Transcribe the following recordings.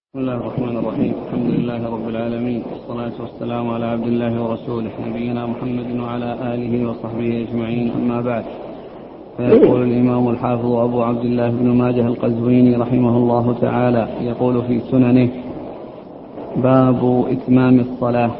بسم الله الرحمن الرحيم. الحمد لله رب العالمين، والصلاة والسلام على عبد الله ورسوله نبينا محمد وعلى آله وصحبه أجمعين، أما بعد. فيقول الإمام الحافظ أبو عبد الله بن ماجه القزويني رحمه الله تعالى يقول في سننه: باب إتمام الصلاة.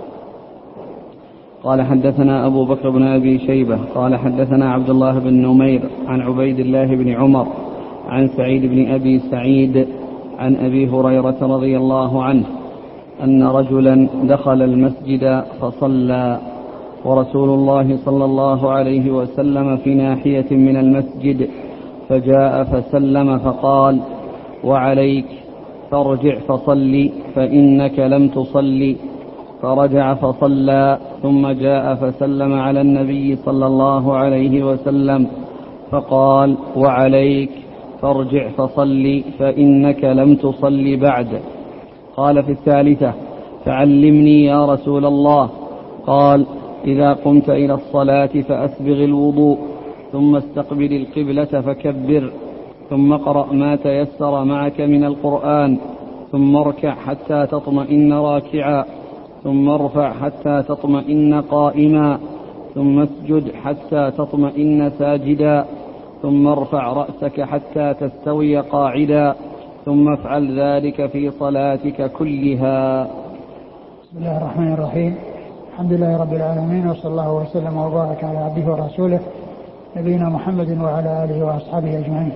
قال: حدثنا أبو بكر بن أبي شيبة قال حدثنا عبد الله بن نمير عن عبيد الله بن عمر عن سعيد بن أبي سعيد عن أبي هريرة رضي الله عنه أن رجلا دخل المسجد فصلى، ورسول الله صلى الله عليه وسلم في ناحية من المسجد، فجاء فسلم فقال: وعليك، فارجع فصلي فإنك لم تصلي. فرجع فصلى، ثم جاء فسلم على النبي صلى الله عليه وسلم فقال: وعليك، فارجع فصلي فإنك لم تصلي بعد. قال في الثالثة: فعلمني يا رسول الله. قال: إذا قمت إلى الصلاة فأسبغ الوضوء، ثم استقبل القبلة فكبر، ثم اقرأ ما تيسر معك من القرآن، ثم اركع حتى تطمئن راكعا، ثم ارفع حتى تطمئن قائما، ثم اسجد حتى تطمئن ساجدا، ثم ارفع رأسك حتى تستوي قاعدا، ثم افعل ذلك في صلاتك كلها. بسم الله الرحمن الرحيم. الحمد لله رب العالمين، وصلى الله وسلم وبارك على عبده ورسوله نبينا محمد وعلى آله وأصحابه أجمعين.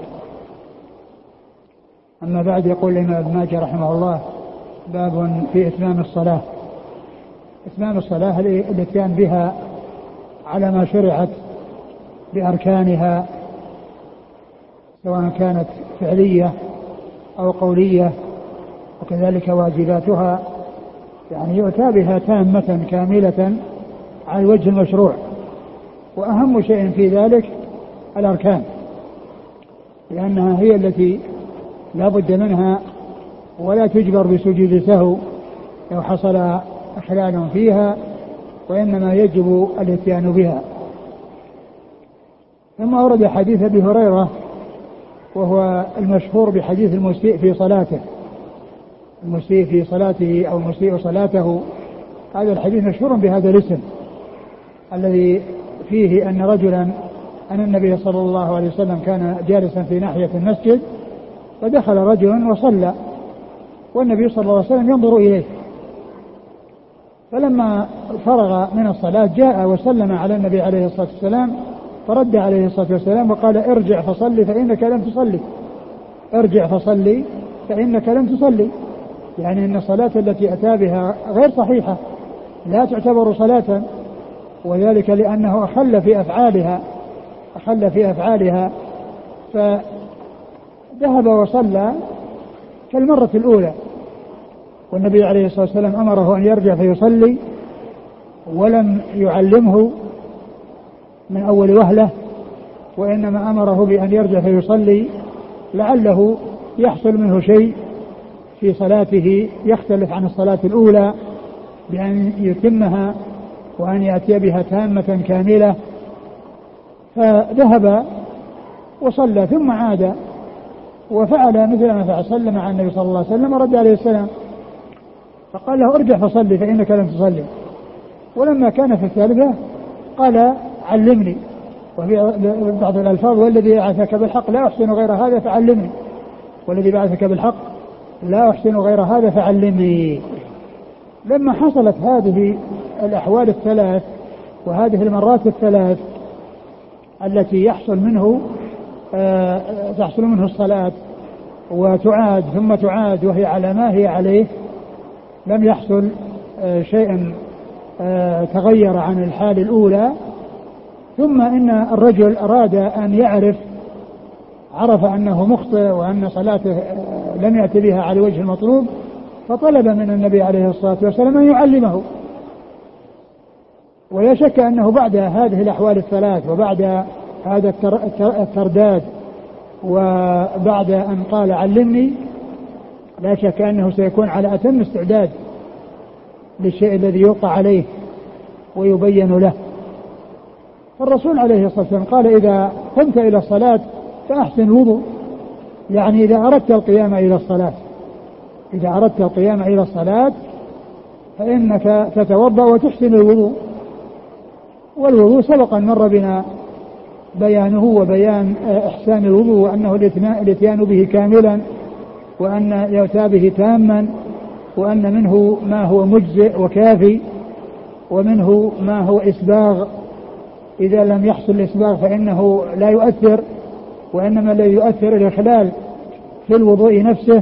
أما بعد، يقول الإمام ابن ماجه رحمه الله: باب في إتمام الصلاة. إتمام الصلاة الاتيان بها على ما شرعت بأركانها، سواء كانت فعلية أو قولية، وكذلك واجباتها، يعني يؤتى بها تامة كاملة على الوجه المشروع. وأهم شيء في ذلك الأركان، لأنها هي التي لا بد منها، ولا تجبر بسجود سهو لو حصل إخلال فيها، وإنما يجب الاتيان بها. ثم أورد حديث أبي هريرة، وهو المشهور بحديث المسيء في صلاته، المسيء في صلاته أو المسيء صلاته. هذا الحديث مشهور بهذا الاسم، الذي فيه أن النبي صلى الله عليه وسلم كان جالسا في ناحية المسجد، فدخل رجل وصلى، والنبي صلى الله عليه وسلم ينظر إليه، فلما فرغ من الصلاة جاء وسلم على النبي عليه الصلاة والسلام، فرد عليه الصلاة والسلام وقال: ارجع فصلي فإنك لم تصلي. ارجع فصلي فإنك لم تصلي، يعني أن الصلاة التي أتى بها غير صحيحة، لا تعتبر صلاة، وذلك لأنه أخل في أفعالها، فذهب وصلى كالمرة الأولى، والنبي عليه الصلاة والسلام أمره أن يرجع فيصلي، ولم يعلمه من أول وهلة، وإنما أمره بأن يرجع فيصلي لعله يحصل منه شيء في صلاته يختلف عن الصلاة الأولى، بأن يتمها وأن يأتي بها تامة كاملة. فذهب وصلى ثم عاد وفعل مثل ما فعل، صلى مع النبي صلى الله عليه وسلم ورد عليه السلام، فقال له: ارجع فصلي فإنك لم تصلي. ولما كان في الثالثة قال: علمني. وفي بعض الألفاظ: والذي بعثك بالحق لا أحسن غير هذا فعلمني، والذي بعثك بالحق لا أحسن غير هذا فعلمني. لما حصلت هذه الأحوال الثلاث وهذه المرات الثلاث التي تحصل منه الصلاة وتعاد ثم تعاد وهي على ما هي عليه، لم يحصل شيء تغير عن الحال الأولى. ثم إن الرجل أراد أن عرف أنه مخطئ وأن صلاته لم يأتي بها على وجه المطلوب، فطلب من النبي عليه الصلاة والسلام أن يعلمه. ولا شك أنه بعد هذه الأحوال الثلاث، وبعد هذا الترداد، وبعد أن قال: علمني، لا شك أنه سيكون على أتم استعداد للشيء الذي يوقع عليه ويبين له. فالرسول عليه الصلاة والسلام قال: إذا قمت إلى الصلاة فأحسن الوضوء، يعني إذا أردت القيام إلى الصلاة إذا أردت القيام إلى الصلاة فإنك تتوضأ وتحسن الوضوء. والوضوء سبق أن مر بنا بيانه وبيان إحسان الوضوء، وأنه الاتيان به كاملا، وأن يؤتى به تاما، وأن منه ما هو مجزئ وكافي، ومنه ما هو إسباغ إذا لم يحصل الإسباغ فإنه لا يؤثر، وإنما الذي يؤثر الإخلال في الوضوء نفسه،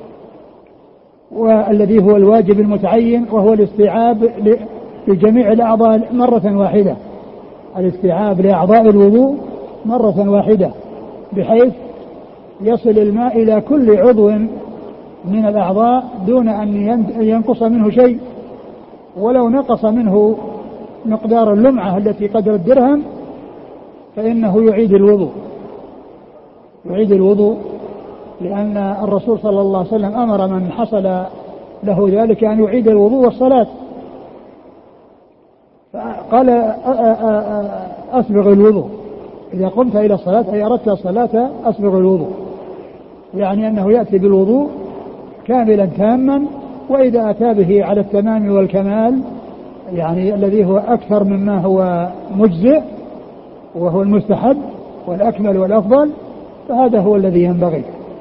والذي هو الواجب المتعين وهو الاستيعاب لجميع الأعضاء مرة واحدة، الاستيعاب لأعضاء الوضوء مرة واحدة بحيث يصل الماء إلى كل عضو من الأعضاء دون أن ينقص منه شيء، ولو نقص منه مقدار اللمعة التي قدر الدرهم فإنه يعيد الوضوء، لأن الرسول صلى الله عليه وسلم أمر من حصل له ذلك أن يعيد الوضوء والصلاة، قال أسبغ الوضوء إذا قمت إلى الصلاة، أي أردت الصلاة أسبغ الوضوء، يعني أنه يأتي بالوضوء كاملا تاما، وإذا أتى به على التمام والكمال يعني الذي هو أكثر مما هو مجزئ وهو المستحب والأكمل والأفضل، فهذا هو الذي ينبغي.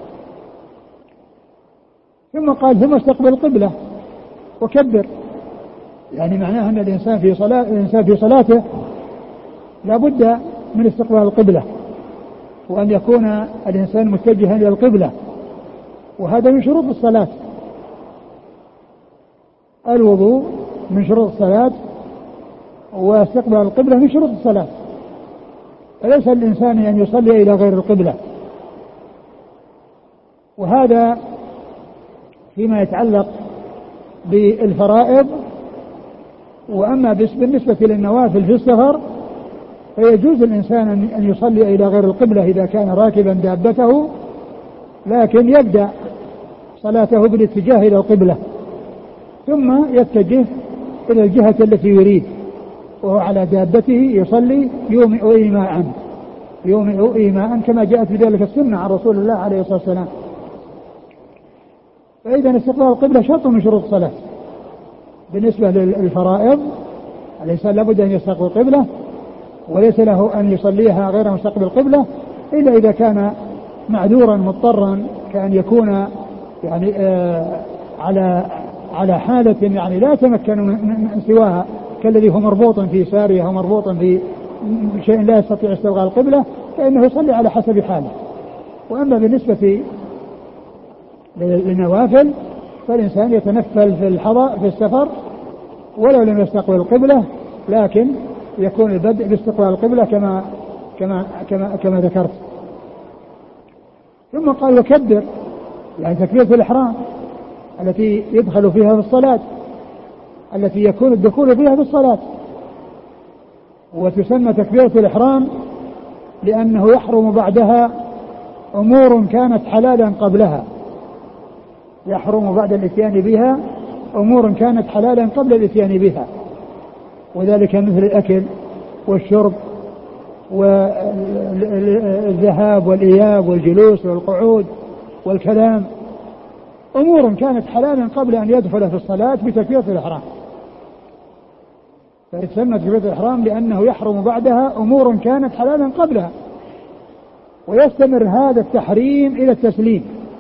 ثم قال ثم استقبل القبلة وكبر، يعني معناه أن الإنسان في صلاته لا بد من استقبال القبلة، وأن يكون الإنسان متجها إلى القبلة، وهذا من شروط الصلاة. الوضوء من شروط الصلاة، واستقبال القبلة من شروط الصلاة، فليس الإنسان أن يصلي إلى غير القبلة. وهذا فيما يتعلق بالفرائض. وأما بالنسبة للنوافل في السفر فيجوز الإنسان أن يصلي إلى غير القبلة إذا كان راكبا دابته، لكن يبدأ صلاته بالاتجاه إلى القبلة، ثم يتجه إلى الجهة التي يريد، وهو على دابته يصلي يومئ إيماء كما جاءت بذلك السنة عن رسول الله عليه الصلاة والسلام. فإذا استقبال القبلة شرط من شروط الصلاة. بالنسبة للفرائض الإنسان لابد أن يستقبل القبلة، وليس له أن يصليها غير مستقبل القبلة إلا إذا كان معذورا مضطرا، كأن يكون يعني على حالة يعني لا يتمكن من سواها، كالذي هو مربوط في سارية أو مربوط في شيء لا يستطيع استقبال القبلة، فإنه يصلي على حسب حاله. وأما بالنسبة للنوافل فالإنسان يتنفل في السفر ولو لم يستقبل القبلة، لكن يكون البدء باستقبال القبلة كما ذكرت. ثم قال وكبر، يعني تكبيرة الإحرام التي يدخل فيها في الصلاة، التي يكون الدخول فيها في الصلاة، وتسمى تكبيرة الإحرام لأنه يحرم بعدها أمور كانت حلالا قبلها، يحرم بعد الاتيان بها أمور كانت حلالا قبل الاتيان بها، وذلك مثل الأكل والشرب والذهاب والإياب والجلوس والقعود والكلام، أمور كانت حلالا قبل أن يدخل في الصلاة بتكبيرة الإحرام. فيتسمى تكبيرة الإحرام لأنه يحرم بعدها أمور كانت حلالا قبلها، ويستمر هذا التحريم إلى التسليم،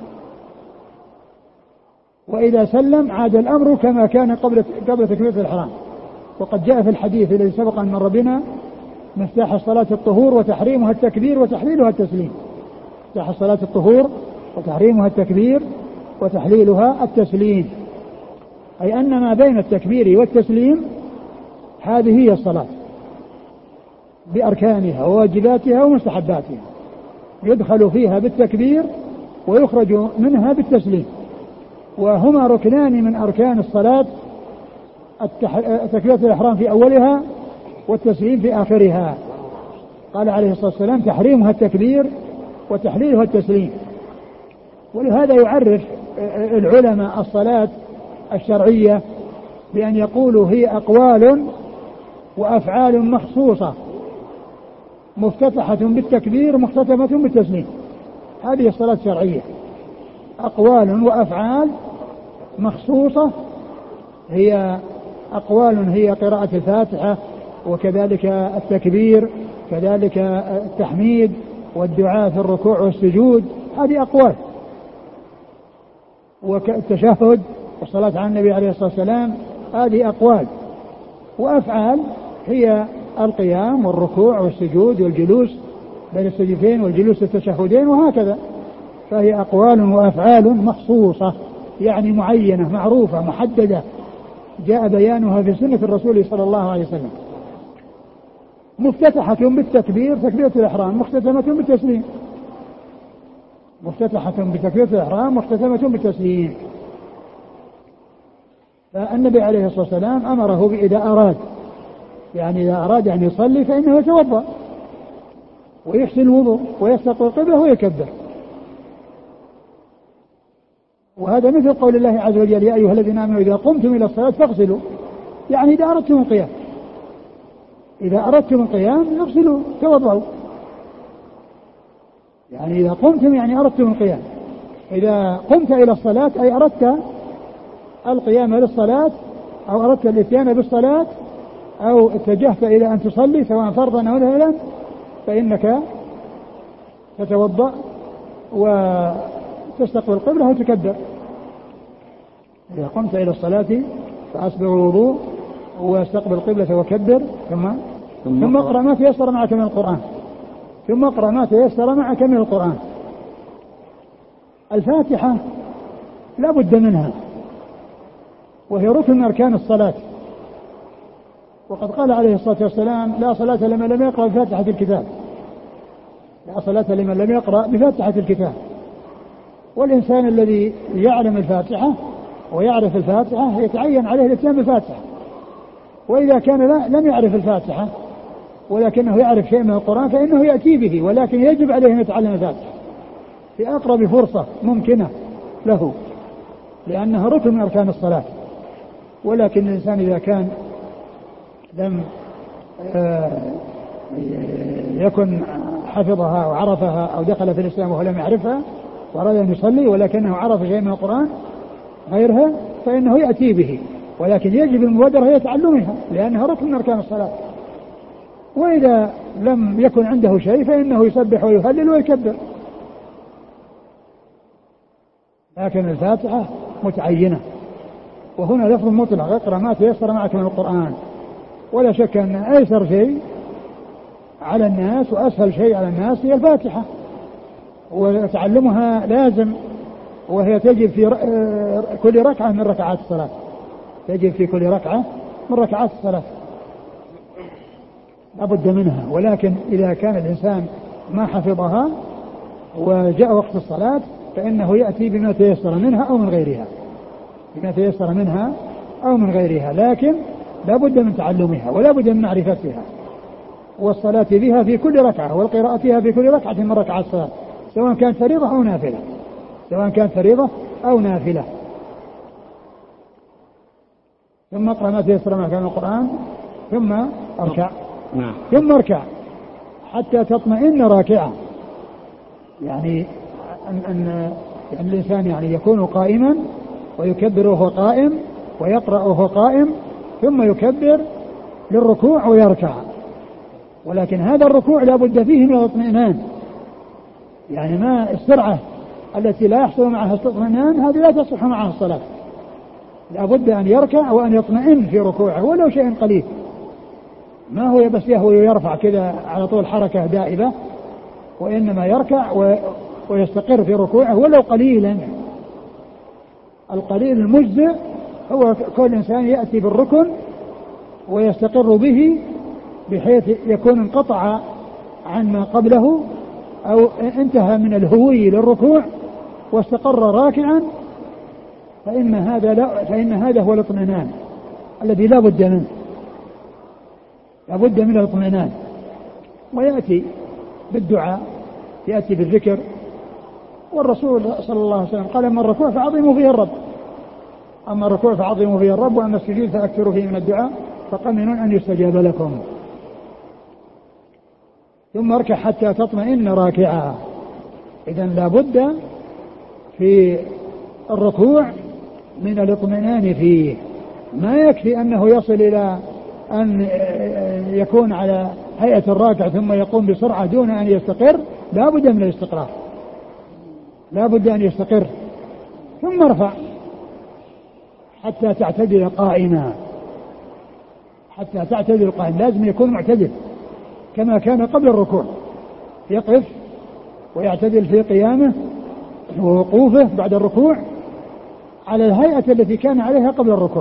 وإذا سلم عاد الأمر كما كان قبل تكبيرة الإحرام. وقد جاء في الحديث الذي سبق أن مر بنا مفتاح الصلاة الطهور وتحريمها التكبير وتحليلها التسليم. مفتاح الصلاة الطهور وتحريمها التكبير وتحليلها التسليم، أي أن ما بين التكبير والتسليم هذه هي الصلاة بأركانها وواجباتها ومستحباتها، يدخل فيها بالتكبير ويخرج منها بالتسليم، وهما ركنان من أركان الصلاة، تكبيرة الإحرام في أولها والتسليم في آخرها. قال عليه الصلاة والسلام تحريمها التكبير وتحليلها التسليم. ولهذا يعرف العلماء الصلاة الشرعية بأن يقولوا هي أقوال وأفعال مخصوصة مفتتحة بالتكبير مختتمة بالتسليم. هذه الصلاة الشرعية، أقوال وأفعال مخصوصة هي أقوال هي قراءة الفاتحة وكذلك التكبير كذلك التحميد والدعاء في الركوع والسجود، هذه أقوال، والتشهد والصلاة على النبي عليه الصلاة والسلام هذه أقوال، وأفعال هي القيام والركوع والسجود والجلوس بين السجدتين والجلوس التشهدين وهكذا، فهي أقوال وأفعال مخصوصة يعني معينة معروفة محددة جاء بيانها في سنة الرسول صلى الله عليه وسلم، مفتتحة بالتكبير تكبيرة الإحرام، مختتمة بالتسليم، مفتتحة بتكبيرة الإحرام مختتمة بالتسليم. فالنبي عليه الصلاة والسلام أمره إذا أراد يعني إذا أراد أن يصلي فإنه يتوضأ ويحسن الوضوء ويستقبل القبلة ويكبر، وهذا مثل قول الله عز وجل يا أيها الذين آمنوا إذا قمتم إلى الصلاة فاغسلوا، يعني إذا أردتم القيام، إذا أردتم القيام اغسلوا توضعوا، يعني إذا قمتم يعني أردتم القيام، إذا قمت إلى الصلاة أي أردت القيام للصلاة أو أردت الاتيان بالصلاة أو اتجهت إلى أن تصلي سواء فرضا أو نفلا فإنك تتوضأ وتستقبل القبلة وتكبر. إذا قمت إلى الصلاة فأسبغ الوضوء واستقبل القبلة وكبر ثم اقرأ ما تيسر معك من القرآن، ثم اقرأ ما تيسر معك من القرآن. الفاتحة لا بد منها وهي ركن من أركان الصلاة، وقد قال عليه الصلاة والسلام لا صلاة لمن لم يقرأ بفاتحة الكتاب، لا صلاة لمن لم يقرأ بفاتحة الكتاب. والإنسان الذي يعلم الفاتحة ويعرف الفاتحة يتعين عليه الاتيان بالفاتحة، وإذا كان لم يعرف الفاتحة ولكنه يعرف شيء من القرآن فإنه يأتي به، ولكن يجب عليه أن يتعلم الفاتحة في أقرب فرصة ممكنة له لأنها ركن من أركان الصلاة. ولكن الإنسان إذا كان لم يكن حفظها وعرفها أو دخل في الإسلام وهو لم يعرفها وأراد أن يصلي ولكنه عرف شيء من القرآن غيرها فإنه يأتي به، ولكن يجب المبادرة هي تعلمها لأنها ركن من أركان الصلاة. وإذا لم يكن عنده شيء فإنه يسبح ويهلل ويكبر، لكن الفاتحة متعينة، وهنا لفظ مطلق اقرأ ما تيسر معك من القرآن، ولا شك أن أيسر شيء على الناس وأسهل شيء على الناس هي الفاتحة، وتعلمها لازم، وهي تجب في كل ركعة من ركعات الصلاة، تجب في كل ركعة من ركعات الصلاة لابد منها. ولكن إذا كان الإنسان ما حفظها وجاء وقت الصلاة فإنه يأتي بما تيسر منها أو من غيرها، بما تيسر منها أو من غيرها، لكن لابد من تعلمها ولابد من معرفتها والصلاة بها في كل ركعة والقراءة فيها في كل ركعة من ركعات الصلاة سواء كانت فريضة أو نافلة، سواء كانت فريضة أو نافلة. ثم اقرأ ما تيسر معك من القرآن ثم اركع ثم اركع حتى تطمئن راكعا، يعني أن الإنسان يعني يكون قائما ويكبر وهو قائم ويقرأ وهو قائم ثم يكبر للركوع ويركع، ولكن هذا الركوع لا بد فيه من الاطمئنان، يعني ما السرعة التي لا يحصل معها الاطمئنان هذه لا تصح معها الصلاة، لا بد أن يركع وأن يطمئن في ركوعه ولو شيء قليل، ما هو بس يهوي ويرفع كذا على طول حركة دائبة، وإنما يركع ويستقر في ركوعه ولو قليلا. القليل المجزئ هو كل إنسان يأتي بالركن ويستقر به بحيث يكون انقطع عن ما قبله أو انتهى من الهوي للركوع واستقر راكعا، فإن هذا هو الاطمئنان الذي لا بد منه، لا بد من الاطمئنان. ويأتي بالدعاء، يأتي بالذكر، والرسول صلى الله عليه وسلم قال أما الركوع فعظموا فيه الرب، أما الركوع فعظموا فيه الرب، وأما السجود فأكثروا فيه من الدعاء فقمنون أن يستجاب لكم. ثم اركع حتى تطمئن راكعا. إذن لا بد في الركوع من الاطمئنان فيه. ما يكفي أنه يصل إلى أن يكون على هيئة الراكع ثم يقوم بسرعة دون أن يستقر، لا بد من الاستقرار، لا بد أن يستقر ثم ارفع حتى تعتدل قائما، حتى تعتدل قائما. لازم يكون معتدل كما كان قبل الركوع، يقف ويعتدل في قيامه ووقوفه بعد الركوع على الهيئة التي كان عليها قبل الركوع،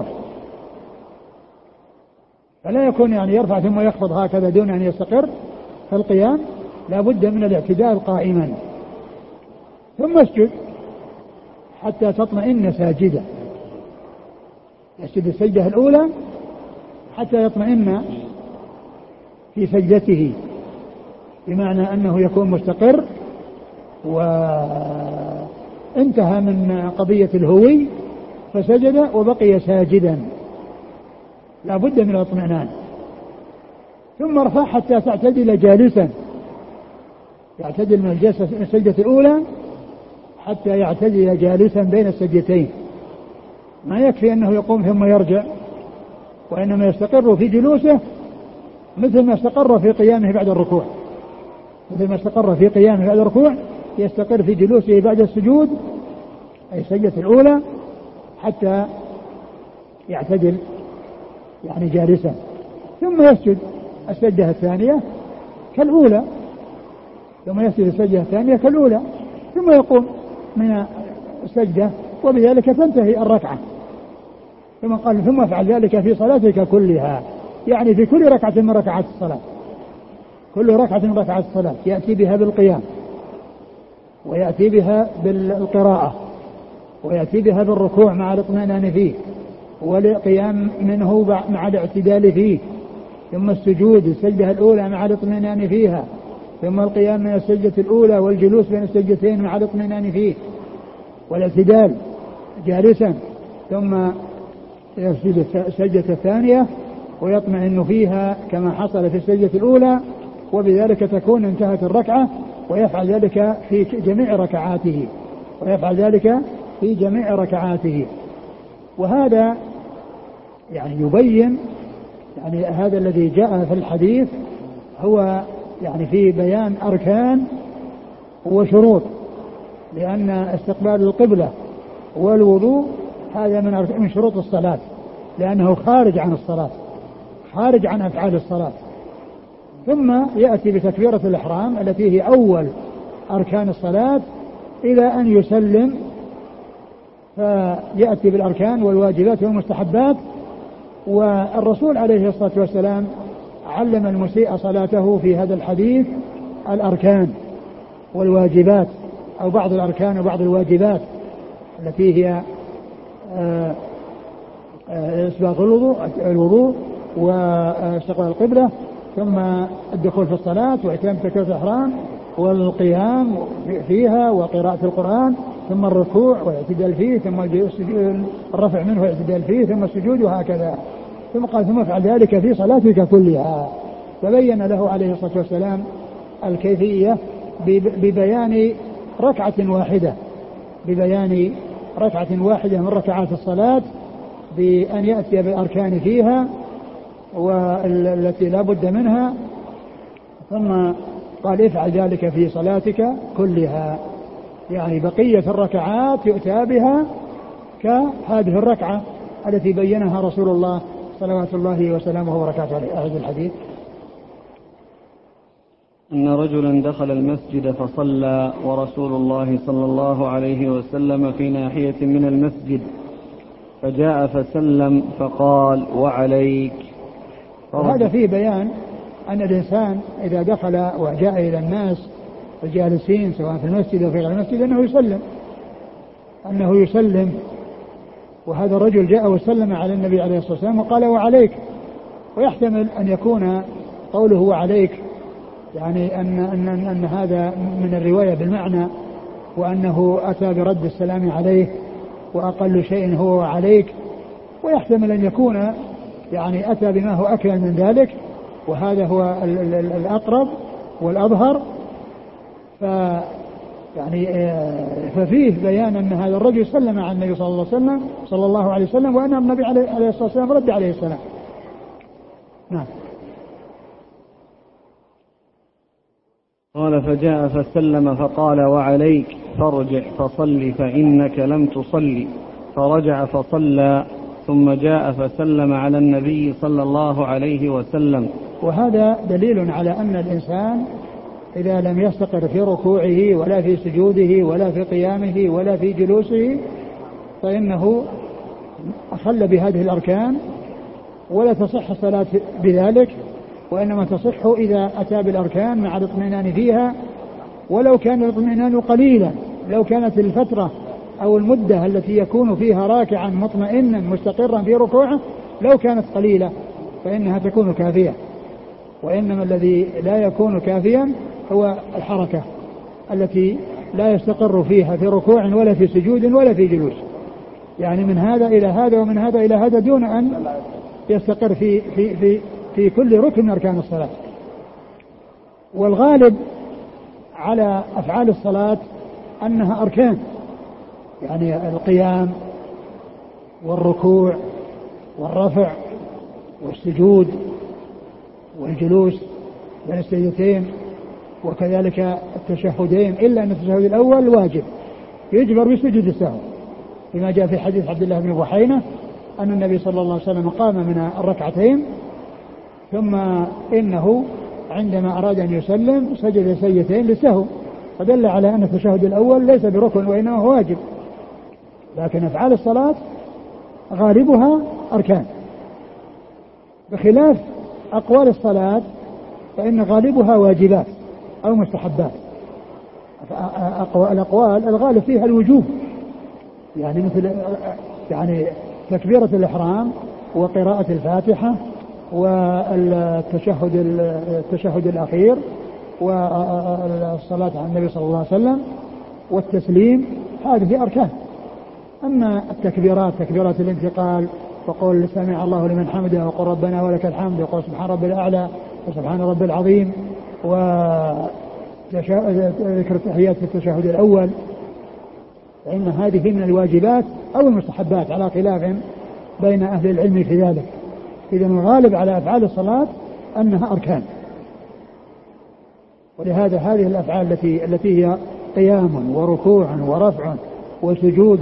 فلا يكون يعني يرفع ثم يخفض هكذا دون أن يستقر في القيام، لا بد من الاعتدال قائما. ثم اسجد حتى تطمئن ساجدا، يسجد السجدة الأولى حتى يطمئن في سجدته، بمعنى أنه يكون مستقر وانتهى من قضية الهوي فسجد وبقي ساجدا، لا بد من الاطمئنان. ثم ارفع حتى تعتدل جالسا، يعتدل من السجدة الأولى حتى يعتدل جالسا بين السجدتين. ما يكفي أنه يقوم ثم يرجع، وإنما يستقر في جلوسه مثل ما استقر في قيامه بعد الركوع، مثل ما استقر في قيامه بعد الركوع يستقر في جلوسه بعد السجود أي السجدة الأولى حتى يعتدل يعني جالسا. ثم يسجد السجدة الثانية كالأولى، ثم يسجد السجدة الثانية كالأولى، ثم يقوم من السجدة وبذلك تنتهي الركعة. ثم قال ثم افعل ذلك في صلاتك كلها، يعني في كل ركعة من ركعات الصلاة، كل ركعة من ركعات الصلاة يأتي بها بالقيام، ويأتي بها بالقراءة، ويأتي بها بالركوع مع الاطمئنان فيه، والقيام منه مع الاعتدال فيه، ثم السجود السجدة الأولى مع الاطمئنان فيها، ثم القيام من السجدة الأولى والجلوس بين السجدتين مع الاطمئنان فيه والاعتدال جالسا، ثم يسجد السجدة الثانية ويطمئن فيها كما حصل في السجدة الأولى، وبذلك تكون انتهت الركعة، ويفعل ذلك في جميع ركعاته، ويفعل ذلك في جميع ركعاته. وهذا يعني يبين يعني هذا الذي جاء في الحديث هو يعني في بيان أركان وشروط، لأن استقبال القبلة والوضوء هذا من شروط الصلاة، لأنه خارج عن الصلاة، خارج عن أفعال الصلاة. ثم يأتي بتكبيرة الإحرام التي هي أول أركان الصلاة إلى أن يسلم، فيأتي بالأركان والواجبات والمستحبات. والرسول عليه الصلاة والسلام علم المسيء صلاته في هذا الحديث الأركان والواجبات، أو بعض الأركان وبعض الواجبات التي هي إسباغ الوضوء واستقبال القبلة، ثم الدخول في الصلاة وإتمام تكبيرة الإحرام والقيام فيها وقراءة القرآن، ثم الركوع والاعتدال فيه، ثم الرفع منه والاعتدال فيه، ثم السجود، وهكذا. ثم قال ثم افعل ذلك في صلاتك كلها. فبين له عليه الصلاة والسلام الكيفية ببيان ركعة واحدة، ببيان ركعة واحدة من ركعات الصلاة، بأن يأتي بالأركان فيها والتي لا بد منها، ثم قال افعل ذلك في صلاتك كلها، يعني بقية الركعات يؤتى بها كهذه الركعة التي بينها رسول الله صلوات الله وسلامه وبركاته عليه. أعد الحديث. أن رجلا دخل المسجد فصلى ورسول الله صلى الله عليه وسلم في ناحية من المسجد، فجاء فسلم فقال وعليك. وهذا فيه بيان أن الإنسان إذا دخل وجاء إلى الناس الجالسين سواء في المسجد أو في غير المسجد أنه يسلم. وهذا الرجل جاء وسلم على النبي عليه الصلاة والسلام وقال وعليك، ويحتمل أن يكون قوله وعليك يعني أن هذا من الرواية بالمعنى، وأنه أتى برد السلام عليه، وأقل شيء هو وعليك. ويحتمل أن يكون يعني أتى بما هو أكمل من ذلك، وهذا هو الأقرب والأظهر. يعني ففيه بيان أن هذا الرجل سلم على النبي صلى الله عليه وسلم وأن النبي عليه الصلاة والسلام رد عليه السلام. نعم. قال فجاء فسلم فقال وعليك فارجع فصل فإنك لم تصلي، فرجع فصلى ثم جاء فسلم على النبي صلى الله عليه وسلم. وهذا دليل على أن الإنسان إذا لم يستقر في ركوعه ولا في سجوده ولا في قيامه ولا في جلوسه فإنه أخل بهذه الأركان ولا تصح الصلاة بذلك، وإنما تصح إذا أتى بالأركان مع الاطمئنان فيها، ولو كان الاطمئنان قليلا، لو كانت الفترة أو المدة التي يكون فيها راكعا مطمئنا مستقرا في ركوعه لو كانت قليلة فإنها تكون كافية. وإنما الذي لا يكون كافيا هو الحركة التي لا يستقر فيها في ركوع ولا في سجود ولا في جلوس، يعني من هذا إلى هذا ومن هذا إلى هذا دون أن يستقر في كل ركن من أركان الصلاة. والغالب على أفعال الصلاة أنها أركان، يعني القيام والركوع والرفع والسجود والجلوس بين السجدتين وكذلك التشهدين، إلا أن التشهد الأول واجب يجبر بسجود السهو، لما جاء في حديث عبد الله بن بحينة أن النبي صلى الله عليه وسلم قام من الركعتين ثم إنه عندما أراد أن يسلم سجد سجدتين للسهو، فدل على أن التشهد الأول ليس بركن وإنما هو واجب. لكن أفعال الصلاة غالبها أركان، بخلاف أقوال الصلاة فإن غالبها واجبات أو مستحبات. الأقوال الغالب فيها الوجوب، يعني مثل يعني تكبيرة الإحرام وقراءة الفاتحة والتشهد الأخير والصلاة على النبي صلى الله عليه وسلم والتسليم، هذه أركان. أما التكبيرات تكبيرات الانتقال وقول سمع الله لمن حمده وقل ربنا ولك الحمد وقل سبحان ربي الأعلى وسبحان ربي العظيم وذكر تحيات التشهد الأول، فإن هذه من الواجبات أو المستحبات على خلاف بين أهل العلم في ذلك. إذن الغالب على أفعال الصلاة أنها أركان، ولهذا هذه الأفعال التي هي قيام وركوع ورفع وسجود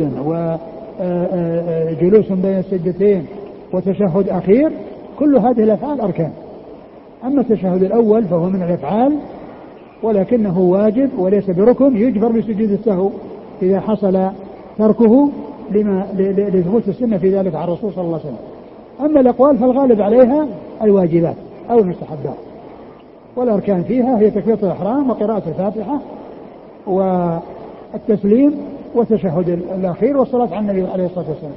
وجلوس بين السجدتين وتشهد أخير، كل هذه الأفعال أركان. أما التشهد الأول فهو من الأفعال ولكنه واجب وليس بركن يجبر بسجود السهو إذا حصل تركه لثبوت السنة في ذلك عن الرسول صلى الله عليه وسلم. أما الأقوال فالغالب عليها الواجبات أو المستحبات، والأركان فيها هي تكبيرة الإحرام وقراءة الفاتحة والتسليم والتشهد الأخير والصلاة على النبي عليه الصلاة والسلام.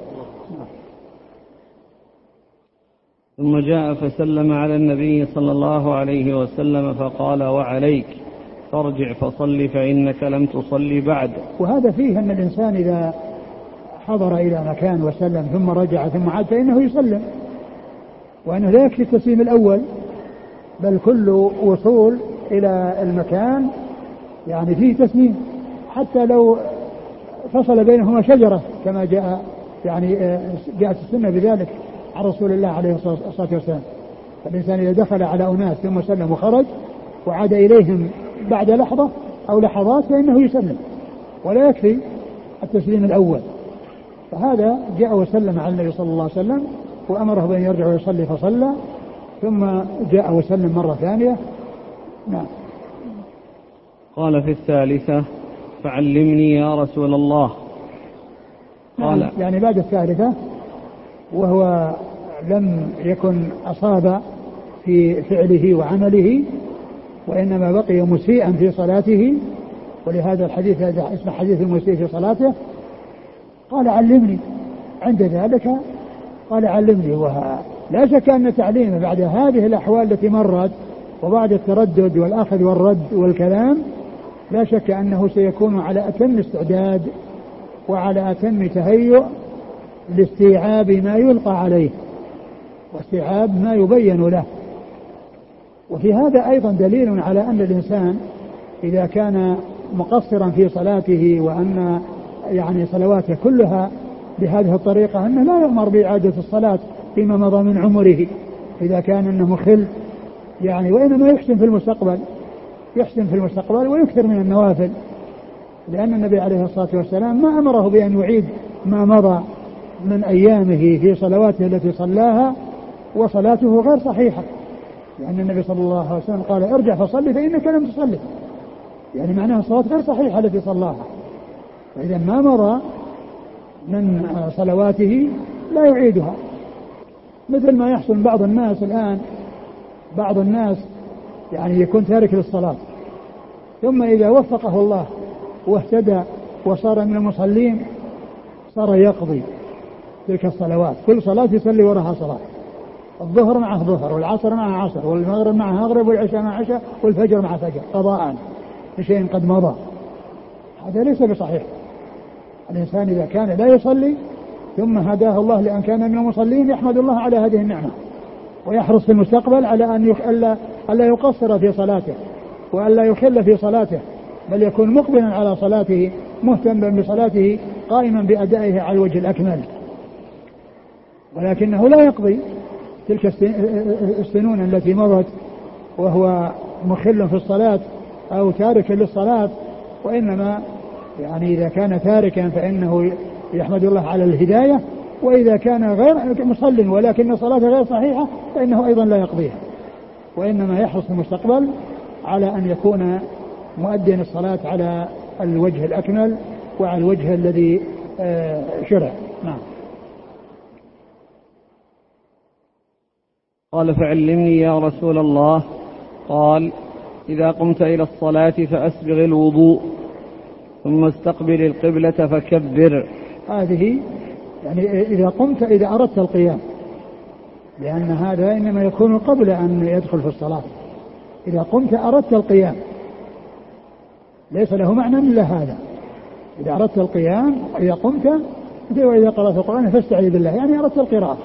ثم جاء فسلم على النبي صلى الله عليه وسلم فقال وعليك فارجع فصل فإنك لم تصلي بعد. وهذا فيه أن الإنسان إذا حضر إلى مكان وسلم ثم رجع ثم عاد فإنه يسلم، وأنه لا يكفي التسليم الأول، بل كل وصول إلى المكان يعني فيه تسليم، حتى لو فصل بينهما شجرة كما جاء يعني جاءت السنة بذلك عن رسول الله عليه الصلاة والسلام. فالإنسان إذا دخل على أناس ثم سلم وخرج وعاد إليهم بعد لحظة أو لحظات فإنه يسلم، ولا يكفي التسليم الأول. فهذا جاء وسلم على النبي صلى الله عليه وسلم وأمره بأن يرجع ويصلي فصلى، ثم جاء وسلم مرة ثانية. نعم. قال في الثالثة فعلمني يا رسول الله. قال يعني بعد الثالثة وهو لم يكن أصاب في فعله وعمله وإنما بقي مسيئا في صلاته، ولهذا الحديث هذا اسمه حديث المسيء في صلاته. قال علمني، عند ذلك قال علمني. ولا شك أن تعليمه بعد هذه الأحوال التي مرت وبعد التردد والأخذ والرد والكلام لا شك أنه سيكون على أتم استعداد وعلى أتم تهيؤ لاستيعاب ما يلقى عليه واستيعاب ما يبين له. وفي هذا أيضا دليل على أن الإنسان إذا كان مقصرا في صلاته وأن يعني صلواته كلها بهذه الطريقة، أنه لا يؤمر بإعادة الصلاة فيما مضى من عمره إذا كان أنه مخل يعني، وإنما يحسن في المستقبل ويكثر من النوافل، لأن النبي عليه الصلاة والسلام ما أمره بأن يعيد ما مضى من أيامه في صلواته التي صلاها وصلاته غير صحيحة، لأن النبي صلى الله عليه وسلم قال ارجع فصلي فإنك لم تصلي، يعني معناها الصلاة غير صحيحة التي صلاها. فإذا ما مضى من صلواته لا يعيدها، مثل ما يحصل بعض الناس الآن. بعض الناس يعني يكون تارك للصلاة، ثم إذا وفقه الله واهتدى وصار من المصلين صار يقضي تلك الصلوات، كل صلاة يصلي وراها صلاة، الظهر معه ظهر والعصر معه عصر والمغرب معه مغرب والعشاء معه عشاء والفجر معه فجر قضاء لشيء قد مضى. هذا ليس بصحيح. الإنسان إذا كان لا يصلي ثم هداه الله لأن كان من المصلين يحمد الله على هذه النعمة، ويحرص في المستقبل على أن ألا يقصر في صلاته وألا يخل في صلاته، بل يكون مقبلا على صلاته مهتما بصلاته قائما بأدائه على الوجه الأكمل، ولكنه لا يقضي تلك السنون التي مضت وهو مخل في الصلاة أو تارك للصلاة، وإنما يعني إذا كان تاركا فإنه يحمد الله على الهداية، وإذا كان غير مصل ولكن صلاته غير صحيحة فإنه أيضا لا يقضيها، وإنما يحرص في المستقبل على أن يكون مؤديا الصلاة على الوجه الأكمل وعلى الوجه الذي شرع. نعم. قال فعلمني يا رسول الله. قال إذا قمت إلى الصلاة فأسبغ الوضوء ثم استقبل القبلة فكبر. هذه يعني إذا أردت القيام، لأن هذا إنما يكون قبل أن يدخل في الصلاة. إذا قمت أردت القيام ليس له معنى إلا هذا. إذا أردت القيام إذا قمت وإذا قرأت القرآن فاستعذ بالله، يعني أردت القراءة.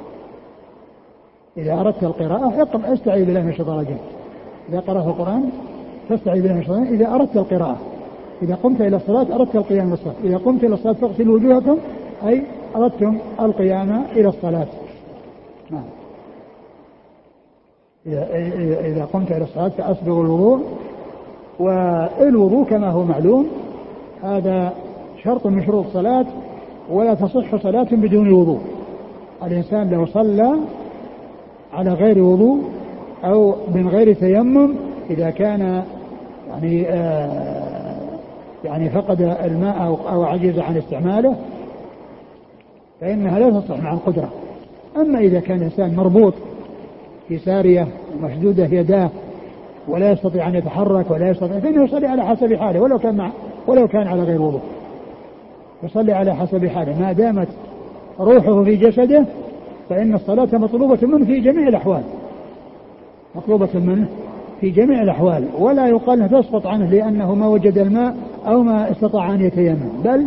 إذا أردت القراءة استعذ بالله من الشيطان الرجيم. إذا قرأت القرآن فاستعذ بالله من الشيطان الرجيم. إذا أردت القراءة. إذا قمت إلى الصلاة أردت القيام إلى الصلاة. إذا قمت إلى الصلاة فاغسلوا وجوهكم أي أردتم القيام إلى الصلاة. نعم. إذا قمت إلى الصلاة فأسبغ الوضوء، والوضوء كما هو معلوم هذا شرط من شروط الصلاة، ولا تصح صلاة بدون وضوء. الإنسان لو صلى على غير وضوء أو من غير تيمم إذا كان يعني فقد الماء أو عجز عن استعماله فإنها لا تصح مع القدرة. أما إذا كان الإنسان مربوط في سارية ومشدودة يداه ولا يستطيع أن يتحرك ولا يستطيع، فإنه يصلي على حسب حاله ولو كان على غير وضوء، يصلي على حسب حاله ما دامت روحه في جسده، فإن الصلاة مطلوبة منه في جميع الأحوال، مطلوبة منه في جميع الأحوال، ولا يقال تسقط عنه لأنه ما وجد الماء أو ما استطاع أن يتيمم، بل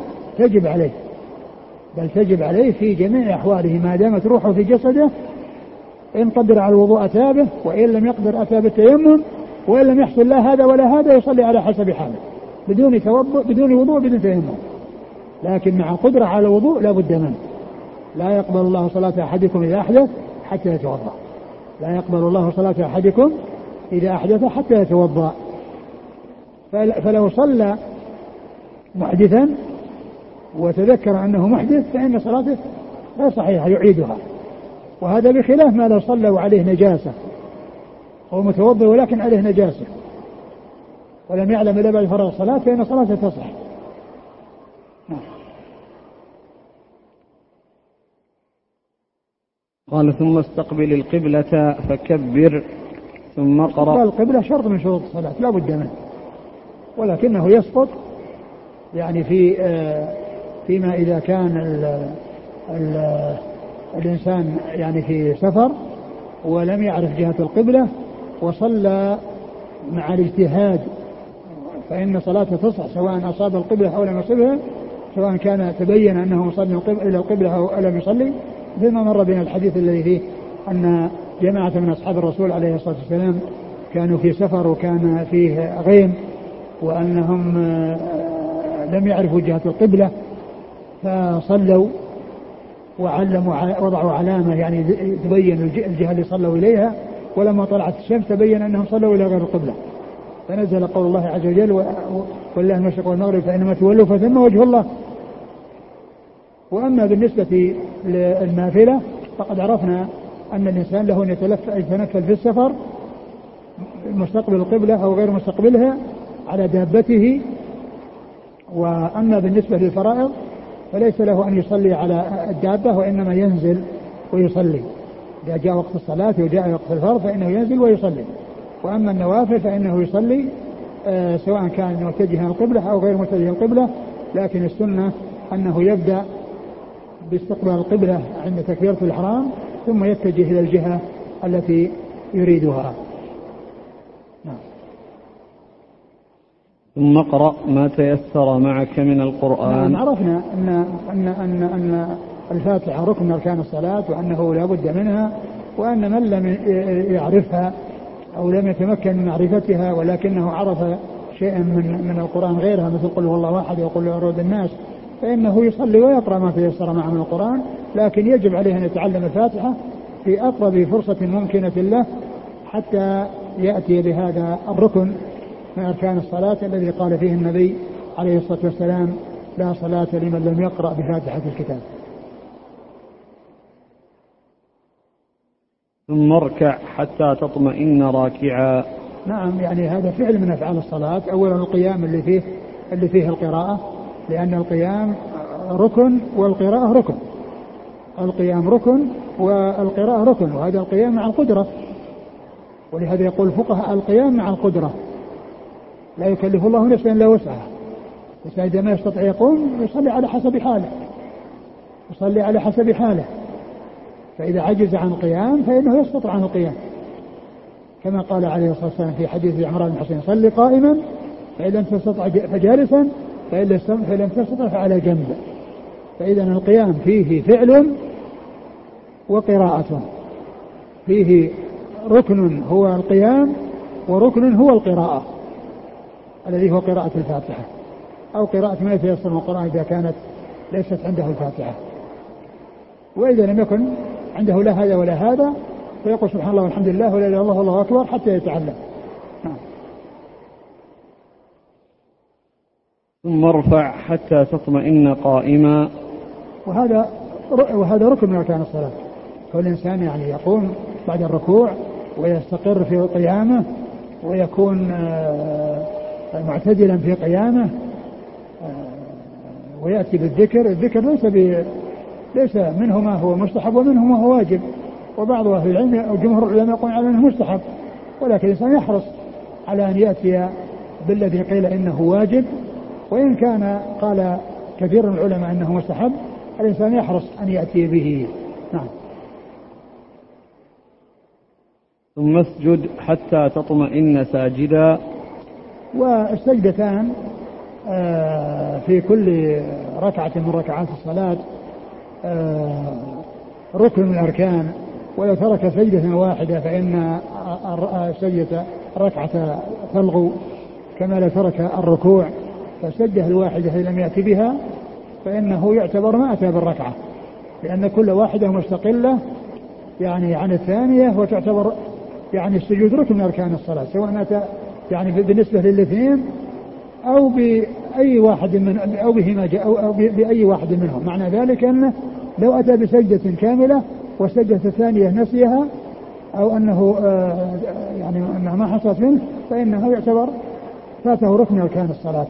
تجب عليه في جميع أحواله ما دامت روحه في جسده. إن قدر على الوضوء أتى به، وإن لم يقدر أتى بالتيمم، وإن لم يحصل لا هذا ولا هذا يصلي على حسب حاله بدون وضوء بدون تيمم. لكن مع قدرة على الوضوء لا بد منه. لا يقبل الله صلاة أحدكم إذا أحدث حتى يتوضأ. لا يقبل الله صلاة أحدكم إذا أحدث حتى يتوضأ. فلو صلى محدثا وتذكر أنه محدث فإن صلاته لا صحيحة يعيدها، وهذا بخلاف ما لو صلى وعليه نجاسة، هو متوضئ ولكن عليه نجاسة ولم يعلم إلا بعد فرغ الصلاة فإن صلاته تصح. قال ثم استقبل القبلة فكبر ثم قرأ. القبلة شرط من شروط الصلاة لا بد منه، ولكنه يسقط يعني فيما إذا كان الإنسان يعني في سفر ولم يعرف جهة القبلة وصلى مع الاجتهاد، فإن صلاته تصح سواء أصاب القبلة أو لم يصبها، سواء كان تبين أنه مصلي إلى القبلة أو لم يصلي، مثل ما مر بنا الحديث الذي فيه أن جماعة من أصحاب الرسول عليه الصلاة والسلام كانوا في سفر وكان فيه غيم وأنهم لم يعرفوا جهة القبلة فصلوا وعلموا وضعوا علامة يعني تبين الجهة اللي صلوا إليها، ولما طلعت الشمس تبين أنهم صلوا إلى غير القبلة، فنزل قول الله عز وجل ولله المشرق والمغرب فإنما تولوا فثم وجه الله. وأما بالنسبة للنافلة فقد عرفنا أن الإنسان له أن يتنفل في السفر مستقبل القبلة أو غير مستقبلها على دابته. وأما بالنسبة للفرائض فليس له أن يصلي على الدابة وإنما ينزل ويصلي، إذا جاء وقت الصلاة وجاء وقت الفرض فإنه ينزل ويصلي. وأما النوافل فإنه يصلي سواء كان متجها القبلة أو غير متجه القبلة، لكن السنة أنه يبدأ باستقبال القبلة عند تكبيرة الإحرام ثم يتجه إلى الجهة التي يريدها. ثم اقرأ ما تيسر معك من القرآن. عرفنا أن الفاتحة ركن من أركان الصلاة وأنه لا بد منها، وأن من لم يعرفها أو لم يتمكن من معرفتها ولكنه عرف شيئا من القرآن غيرها مثل قل هو الله أحد وقل أعوذ بالناس فإنه يصلي ويقرأ ما تيسر معه من القرآن، لكن يجب عليه أن يتعلم الفاتحة في أقرب فرصة ممكنة له حتى يأتي بهذا الركن من أركان الصلاة الذي قال فيه النبي عليه الصلاة والسلام لا صلاة لمن لم يقرأ بفاتحة الكتاب. ثم اركع حتى تطمئن راكعا. نعم، يعني هذا فعل من أفعال الصلاة. أولا القيام اللي فيه القراءة، لأن القيام ركن والقراءة ركن. القيام ركن والقراءة ركن، وهذا القيام مع القدرة، ولهذا يقول الفقهاء القيام مع القدرة، لا يكلف الله نفسا إلا وسعها، إذا ما يستطيع يقوم يصلي على حسب حاله، فإذا عجز عن القيام فإنه يسقط عن القيام، كما قال عليه الصلاة والسلام في حديث عمران بن حسين صلي قائما فإن لم تستطع فجالسا فإن لم تستطع فعلى جنب. فإذا القيام فيه فعل وقراءة، فيه ركن هو القيام وركن هو القراءة الذي هو قراءة الفاتحة أو قراءة ما يتيسر من القرآن إذا كانت ليست عنده الفاتحة. وإذا لم يكن عنده لا هذا ولا هذا فيقول سبحان الله والحمد لله ولا إله إلا الله والله أكبر حتى يتعلم. ثم ارفع حتى تطمئن قائما. وهذا ركن من أركان الصلاة. كل إنسان يعني يقوم بعد الركوع ويستقر في قيامه ويكون معتدلا في قيامه ويأتي بالذكر. الذكر ليس منه ما هو مستحب ومنه ما هو واجب، وبعض أهل العلم أو جمهور العلماء يقول على أنه مستحب، ولكن الإنسان يحرص على أن يأتي بالذي قيل إنه واجب، وإن كان قال كثير من العلماء أنه مستحب الإنسان يحرص أن يأتي به. نعم. ثم اسجد حتى تطمئن ساجدا. والسجدتان في كل ركعة من ركعات الصلاة ركن من الأركان، ولو ترك سجدة واحدة فإن سجدة ركعة تلغو، كما لو ترك الركوع، فالسجدة الواحدة إذا لم يأتي بها فإنه يعتبر ما أتى بالركعة، لأن كل واحدة مستقلة يعني عن الثانية، وتعتبر يعني السجود ركن من أركان الصلاة، سواء أتى يعني بالنسبة للاثنين أو بأي واحد من أو بهما أو بأي واحد منهم. معنى ذلك أنه لو أتى بسجدة كاملة والسجدة الثانية نسيها أو أنه يعني أنها ما حصلت منه فإنه يعتبر فاته ركن أركان الصلاة.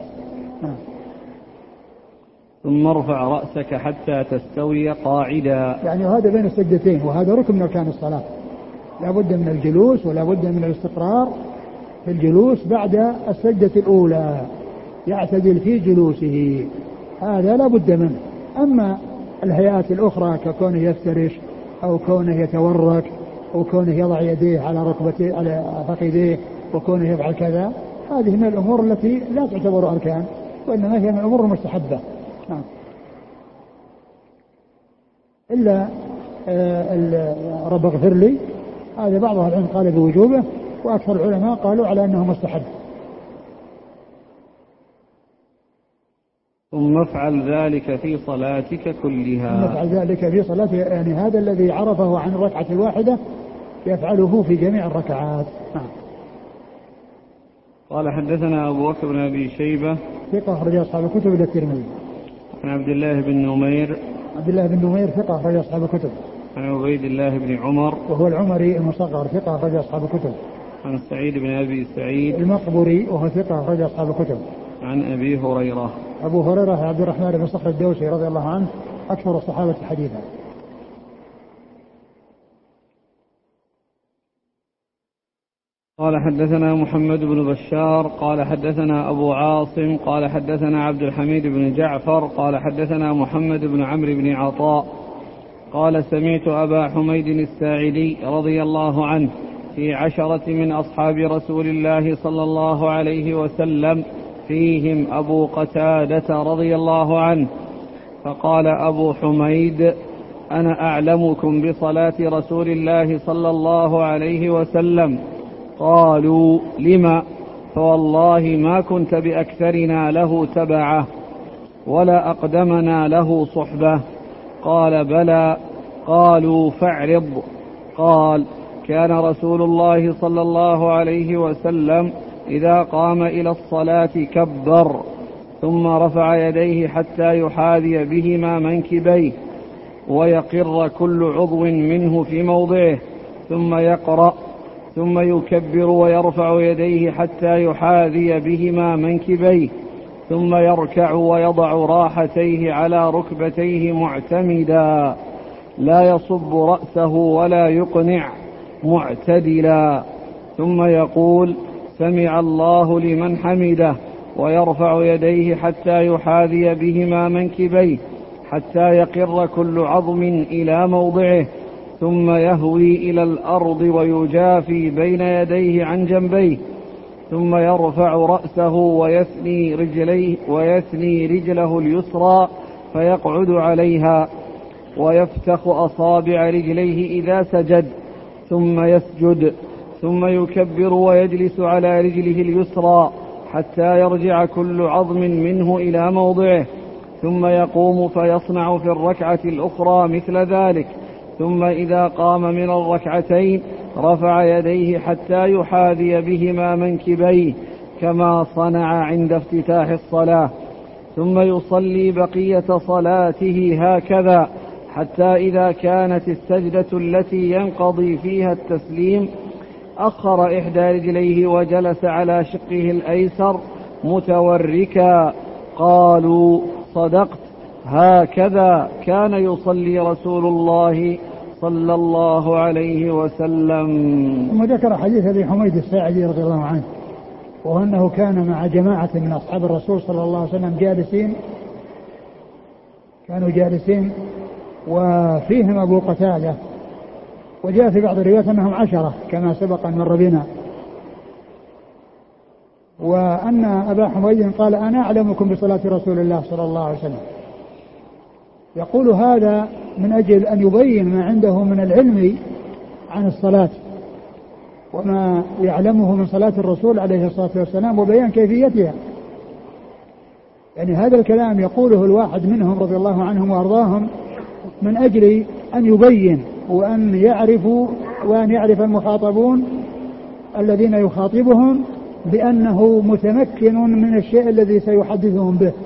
ثم ارفع رأسك حتى تستوي قاعدا. يعني هذا بين السجدتين، وهذا ركن من أركان الصلاة، لا بد من الجلوس ولا بد من الاستقرار في الجلوس بعد السجدة الأولى، يعتدل في جلوسه، هذا لا بد منه. أما الهيئات الأخرى ككونه يفترش أو كونه يتورك أو كونه يضع يديه على ركبتيه على فخذيه وكونه يفعل كذا، هذه من الأمور التي لا تعتبر أركان، وإنما هي من الأمور المستحبة. إلا رب اغفر لي، هذا بعض العلماء قال بوجوبه، وأكثر العلماء قالوا على أنه مستحب. ثم افعل ذلك في صلاتك كلها. ثم افعل ذلك في صلاته، يعني هذا الذي عرفه عن الركعة الواحدة يفعله في جميع الركعات. قال حدثنا أبو بكر بن أبي شيبة ثقة أخرج أصحاب الكتب إلا الترمذي. عن عبد الله بن نمير. عبد الله بن نمير ثقة أخرج أصحاب الكتب. عن عبيد الله بن عمر وهو العمري المصغر ثقة أخرج أصحاب الكتب. عن سعيد بن أبي سعيد المقبري وهو ثقة أخرج أصحاب الكتب. عن أبي هريرة. أبو هريرة عبد الرحمن بن صخر الدوسي رضي الله عنه أكثر الصحابة حديثا. قال حدثنا محمد بن بشار قال حدثنا أبو عاصم قال حدثنا عبد الحميد بن جعفر قال حدثنا محمد بن عمرو بن عطاء قال سمعت أبا حميد الساعدي رضي الله عنه في 10 من أصحاب رسول الله صلى الله عليه وسلم فيهم أبو قتادة رضي الله عنه، فقال أبو حميد: أنا أعلمكم بصلاة رسول الله صلى الله عليه وسلم. قالوا: لما؟ فوالله ما كنت بأكثرنا له تبعه ولا أقدمنا له صحبة. قال: بلى. قالوا: فاعرض. قال: كان رسول الله صلى الله عليه وسلم إذا قام إلى الصلاة كبر ثم رفع يديه حتى يحاذي بهما منكبيه ويقر كل عضو منه في موضعه ثم يقرأ ثم يكبر ويرفع يديه حتى يحاذي بهما منكبيه ثم يركع ويضع راحتيه على ركبتيه معتمدا لا يصب رأسه ولا يقنع معتدلا، ثم يقول: سمع الله لمن حمده، ويرفع يديه حتى يحاذي بهما منكبيه حتى يقر كل عظم إلى موضعه ثم يهوي إلى الأرض ويجافي بين يديه عن جنبيه ثم يرفع رأسه ويثني رجله اليسرى فيقعد عليها ويفتخ أصابع رجليه إذا سجد ثم يسجد ثم يكبر ويجلس على رجله اليسرى حتى يرجع كل عظم منه إلى موضعه ثم يقوم فيصنع في الركعة الأخرى مثل ذلك، ثم إذا قام من الركعتين رفع يديه حتى يحاذي بهما منكبيه كما صنع عند افتتاح الصلاة، ثم يصلي بقية صلاته هكذا حتى إذا كانت السجدة التي ينقضي فيها التسليم أخر إحدى رجليه وجلس على شقه الأيسر متوركا. قالوا: صدقت، هكذا كان يصلي رسول الله صلى الله عليه وسلم. ثم ذكر حديث أبي حميد الساعدي رضي الله عنه، وأنه كان مع جماعة من أصحاب الرسول صلى الله عليه وسلم كانوا جالسين وفيهم أبو قتادة، وجاء في بعض الروايات أنهم 10 كما سبق أن مر بنا، وأن أبا حميد قال: أنا أعلمكم بصلاة رسول الله صلى الله عليه وسلم. يقول هذا من أجل أن يبين ما عنده من العلم عن الصلاة وما يعلمه من صلاة الرسول عليه الصلاة والسلام وبيان كيفيتها. يعني هذا الكلام يقوله الواحد منهم رضي الله عنهم وأرضاهم من أجل أن يبين وأن يعرف المخاطبون الذين يخاطبهم بأنه متمكن من الشيء الذي سيحدثهم به،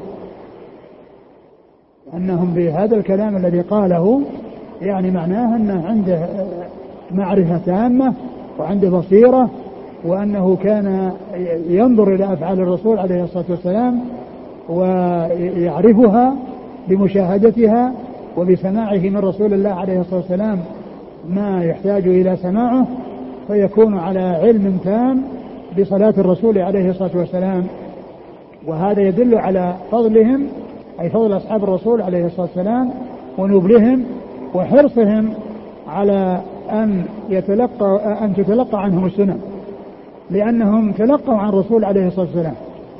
أنهم بهذا الكلام الذي قاله يعني معناه أنه عنده معرفة تامة وعنده بصيرة، وأنه كان ينظر إلى أفعال الرسول عليه الصلاة والسلام ويعرفها بمشاهدتها وبسماعه من رسول الله عليه الصلاة والسلام ما يحتاج إلى سماعه، فيكون على علم تام بصلاة الرسول عليه الصلاة والسلام. وهذا يدل على فضلهم، أي فضل أصحاب الرسول عليه الصلاة والسلام ونبلهم وحرصهم على أن تتلقى عنهم السنن، لأنهم تلقوا عن الرسول عليه الصلاة والسلام،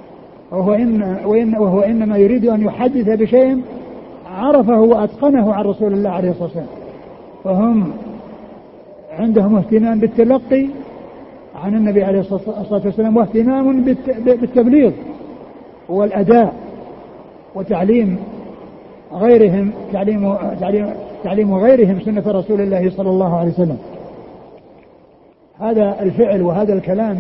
وهو إنما يريد أن يحدث بشيء عرفه وأتقنه عن رسول الله عليه الصلاة والسلام، فهم عندهم اهتمام بالتلقي عن النبي عليه الصلاة والسلام واهتمام بالتبليغ والأداء، وتعليم غيرهم تعليم غيرهم سنة رسول الله صلى الله عليه وسلم. هذا الفعل وهذا الكلام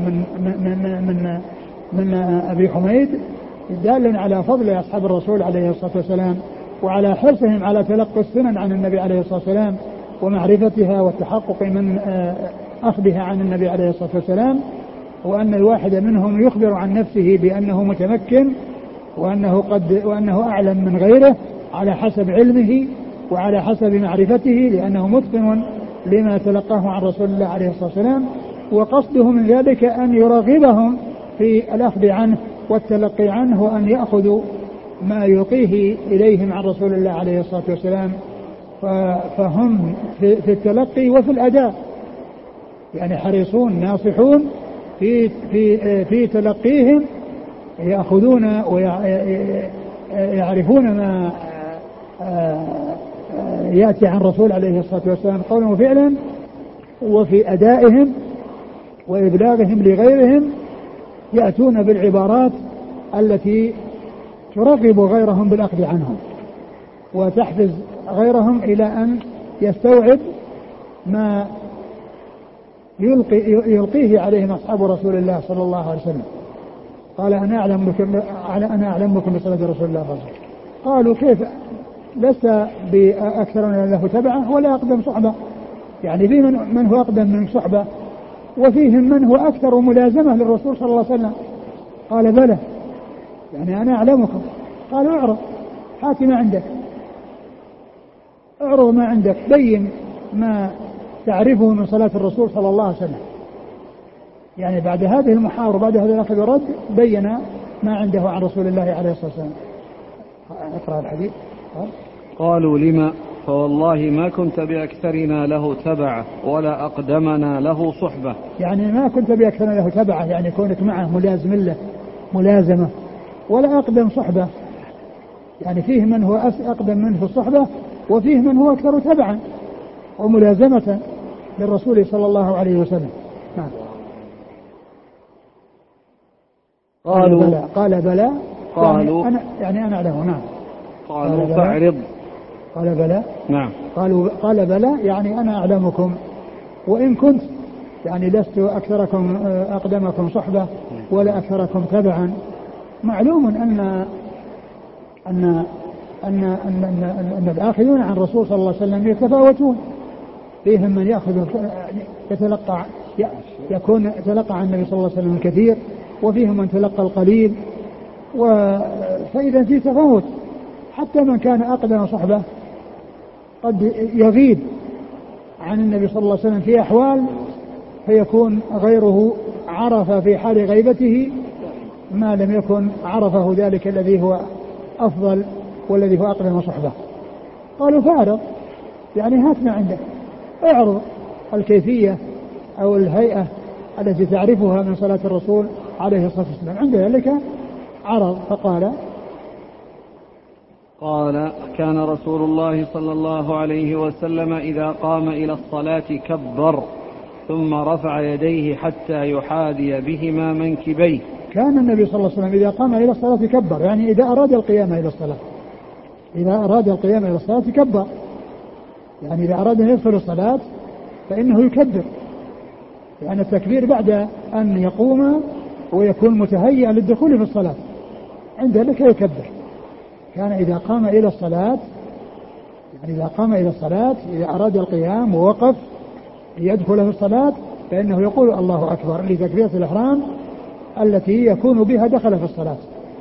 من أبي حميد دال على فضل أصحاب الرسول عليه الصلاة والسلام وعلى حرصهم على تلقي السنن عن النبي عليه الصلاة والسلام ومعرفتها والتحقق من أخذها عن النبي عليه الصلاة والسلام، وأن الواحد منهم يخبر عن نفسه بأنه متمكن وأنه أعلم من غيره على حسب علمه وعلى حسب معرفته، لأنه متقن لما تلقاه عن رسول الله عليه الصلاة والسلام، وقصده من ذلك أن يرغبهم في الأخذ عنه والتلقي عنه، وأن يأخذوا ما يلقيه إليهم عن رسول الله عليه الصلاة والسلام. فهم في التلقي وفي الأداء يعني حريصون ناصحون في تلقيهم، يأخذون ويعرفون ما يأتي عن رسول عليه الصلاة والسلام قولا وفعلا، وفي أدائهم وإبلاغهم لغيرهم يأتون بالعبارات التي ترغب غيرهم بالأخذ عنهم وتحفز غيرهم إلى أن يستوعب ما يلقيه عليهم أصحاب رسول الله صلى الله عليه وسلم. قال أنا أعلمكم بصلاة رسول الله صلى الله عليه وسلم. قالوا كيف لست بأكثرنا له تبعه ولا أقدم صحبة، يعني في من هو أقدم من صحبة وفيهم من هو أكثر ملازمة للرسول صلى الله عليه وسلم. قال بلى، يعني أنا أعلمكم. قالوا اعرض، هات ما عندك، اعرض ما عندك، بين ما تعرفه من صلاة الرسول صلى الله عليه وسلم. يعني بعد هذه المحاورة وبعد هذا الأخذ والرد بين ما عنده عن رسول الله عليه الصلاة والسلام. اقرأ الحديث. قالوا لما؟ فوالله ما كنت بأكثرنا له تبعة ولا أقدمنا له صحبة. يعني ما كنت بأكثرنا له تبعة، يعني كونك معه ملازم له ملازمة، ولا أقدم صحبة، يعني فيه من هو أقدم منه في الصحبة وفيه من هو أكثر تبعا وملازمة للرسول صلى الله عليه وسلم. نعم. قال بلى قالوا يعني أنا أعلمه. نعم. قالوا فاعرض. قال بلى. نعم. قال بلى يعني أنا أعلمكم، وإن كنت يعني لست أكثركم أقدمكم صحبة ولا أكثركم تبعا. معلوم أن الآخذون عن الرسول صلى الله عليه وسلم يتفاوتون، فيهم من يكون تلقى عن النبي صلى الله عليه وسلم الكثير، وفيهم من تلقى القليل، فإذا في تفاوت. حتى من كان أقدم صحبة قد يغيب عن النبي صلى الله عليه وسلم في أحوال فيكون غيره عرف في حال غيبته ما لم يكن عرفه ذلك الذي هو أفضل والذي هو أقدم صحبة. قالوا فاعرض، يعني هات ما عندك، اعرض الكيفية أو الهيئة التي تعرفها من صلاة الرسول عليه الصلاة والسلام. عند ذلك عرض فقال كان رسول الله صلى الله عليه وسلم إذا قام إلى الصلاة كبر ثم رفع يديه حتى يحاذي بهما منكبيه. كان النبي صلى الله عليه وسلم إذا قام إلى الصلاة كبر، يعني إذا أراد القيام إلى الصلاة، إذا أراد القيام إلى الصلاة كبر، يعني إذا أراد أن يدخل الصلاة فإنه يكبر، يعني التكبير بعد أن يقوم ويكون متهيئا للدخول في الصلاة، عند ذلك يكبر. كان إذا قام إلى الصلاة، يعني إذا قام إلى الصلاة، إذا أراد القيام ووقف يدخل في الصلاة فإنه يقول الله أكبر لتكبيرة الإحرام التي يكون بها دخل في الصلاة،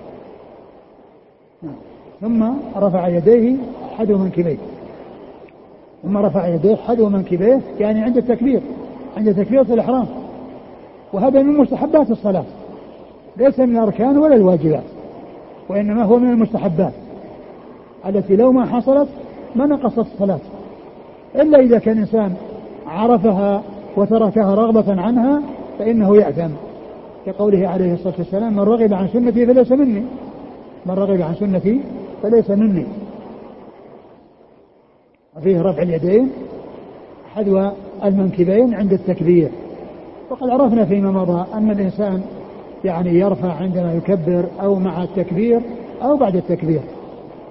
ثم رفع يديه حذو منكبيه، ثم رفع يديه حذو منكبيه، يعني عند التكبير، عند تكبيرة الإحرام. وهذا من مستحبات الصلاة، ليس من الأركان ولا الواجبات، وإنما هو من المستحبات التي لو ما حصلت ما نقصت الصلاة، إلا إذا كان إنسان عرفها وتركها رغبة عنها فإنه يأثم، كقوله عليه الصلاة والسلام: من رغب عن سنتي فليس مني، من رغب عن سنتي فليس مني. وفيه رفع اليدين حذو المنكبين عند التكبير. وقد عرفنا فيما مضى أن الإنسان يعني يرفع عندما يكبر أو مع التكبير أو بعد التكبير،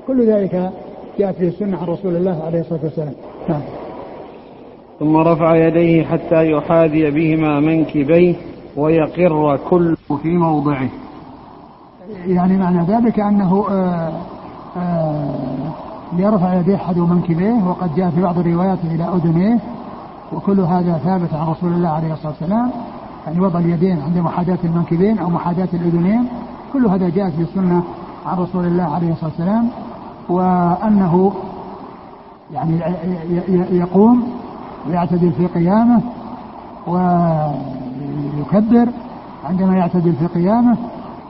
كل ذلك جاءت به السنة عن رسول الله عليه الصلاة والسلام. نعم. ثم رفع يديه حتى يحاذي بهما منكبيه ويقر كل في موضعه. يعني معنى ذلك أنه يرفع يديه حذو منكبيه، وقد جاء في بعض الروايات إلى أذنيه، وكل هذا ثابت عن رسول الله عليه الصلاة والسلام، يعني وضع اليدين عند محاذاة المنكبين أو محاذاة الأذنين، كل هذا جاءت في السنة عن رسول الله عليه الصلاة والسلام. وأنه يعني يقوم ويعتدل في قيامه ويكبر عندما يعتدل في قيامه،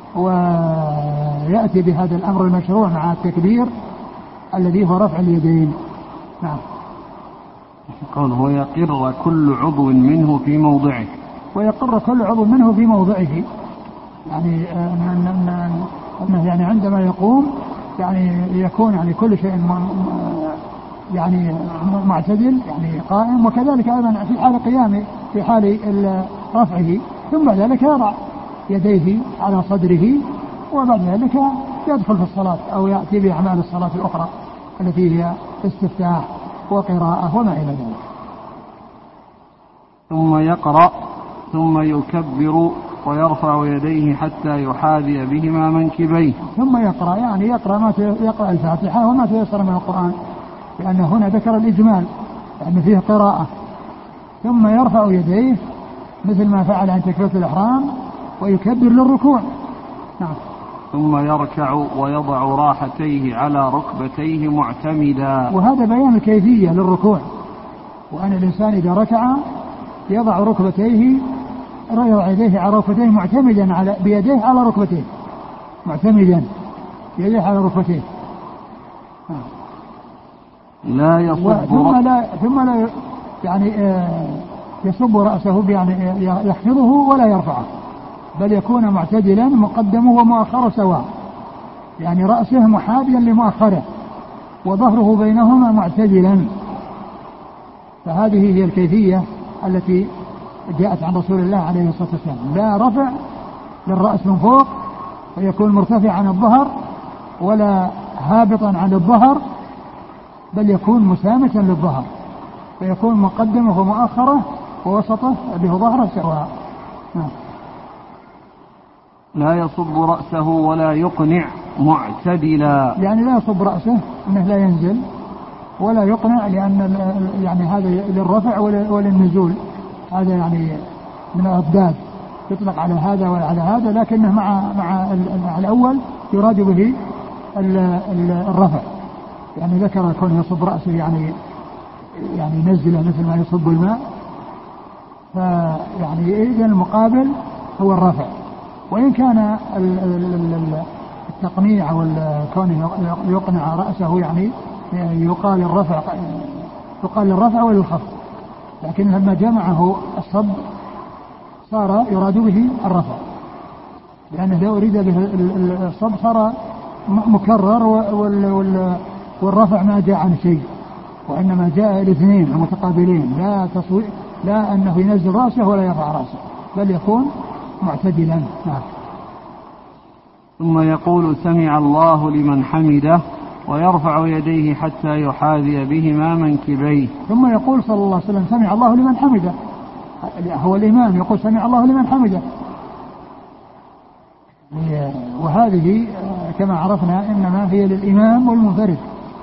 ويأتي بهذا الأمر المشروع مع التكبير الذي هو رفع اليدين. نعم. قوله يقر كل عضو منه في موضعه، ويقر كل عضو منه في موضعه، يعني أنه يعني عندما يقوم يعني يكون يعني كل شيء يعني معتدل، يعني قائم، وكذلك أيضا في حال قيامه في حال رفعه، ثم ذلك يضع يديه على صدره، وبعد ذلك يدخل في الصلاة أو يأتي بأعمال الصلاة الأخرى التي هي استفتاح وقراءة وما إلى ذلك. ثم يقرأ ثم يكبر ويرفع يديه حتى يحاذي بهما منكبيه. ثم يقرأ يعني يقرأ الفاتحة وما تيسر من القرآن، لأن هنا ذكر الإجمال لأن فيه قراءة. ثم يرفع يديه مثل ما فعل عند تكبيرة الإحرام ويكبر للركوع. نعم. ثم يركع ويضع راحتيه على ركبتيه معتمدا. وهذا بيان الكيفية للركوع، وأن الإنسان إذا ركع يضع ركبتيه يضع يديه على ركبتيه معتمدا بيديه على ركبتيه، معتمدا بيديه على ركبتيه. لا يصب ثم لا يعني يصب رأسه يعني يخفضه ولا يرفعه، بل يكون معتدلا مقدمه ومؤخره سواء، يعني رأسه محاذيا لمؤخره وظهره بينهما معتدلا. فهذه هي الكيفية التي جاءت عن رسول الله عليه الصلاة والسلام، لا رفع للرأس من فوق فيكون مرتفع عن الظهر ولا هابطا عن الظهر، بل يكون مسامتا للظهر فيكون مقدمه ومؤخره ووسطه اللي هو ظهره سواء. لا يصب رأسه ولا يقنع معتدلا، يعني لا يصب رأسه انه لا ينزل، ولا يقنع لأن يعني هذا للرفع وللنزول، هذا يعني من الأضداد يطلق على هذا وعلى هذا، لكنه مع الأول يراد به الرفع، يعني ذكر كونه يصب رأسه يعني ينزله مثل ما يصب الماء، فيعني إذا المقابل هو الرفع. وإن كان التقنيع والكون يقنع رأسه يعني يقال الرفع وللخفض، لكن لما جمعه الصب صار يراد به الرفع، لأنه لو أريد به الصب صار مكرر والرفع ما جاء عن شيء، وإنما جاء الاثنين المتقابلين، لا أنه ينزل رأسه ولا يرفع رأسه، بل يكون معتدلا. نعم. ثم يقول سمع الله لمن حمده ويرفع يديه حتى يحاذي بهما منكبيه. ثم يقول صلى الله عليه وسلم سمع الله لمن حمده، هو الإمام يقول سمع الله لمن حمده، وهذه كما عرفنا إنما هي للإمام والمنفرد.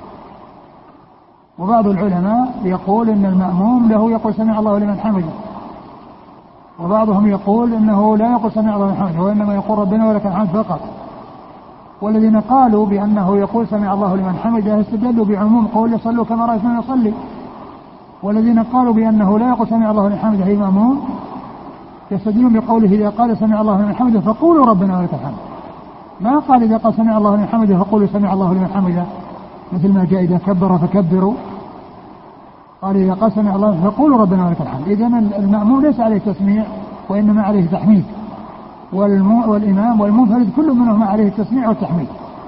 وبعض العلماء يقول إن المأموم له يقول سمع الله لمن حمده، وبعضهم يقول إنه لا يقول سمع الله لمن حمده وإنما يقول ربنا ولك الحمد فقط. والذين قالوا بأنه يقول سمع الله لمن حمده استدلوا بعموم قول صلوا كما رأيتم يصلي، والذين قالوا بأنه لا يقول سمع الله لمن حمده أي مأموم يستدلون بقوله إذا قال سمع الله لمن حمده فقولوا ربنا ولك الحمد، ما قال إذا قال سمع الله لمن حمده فقولوا سمع الله لمن حمده، مثل ما جاء إذا كبر فكبروا، قال إذا قال سمع الله فقولوا ربنا ولك الحمد. إذن المأموم ليس عليه تسميع وإنما عليه تحميد، والإمام والمنفرد كل منهما عليه التسميع والتحميد.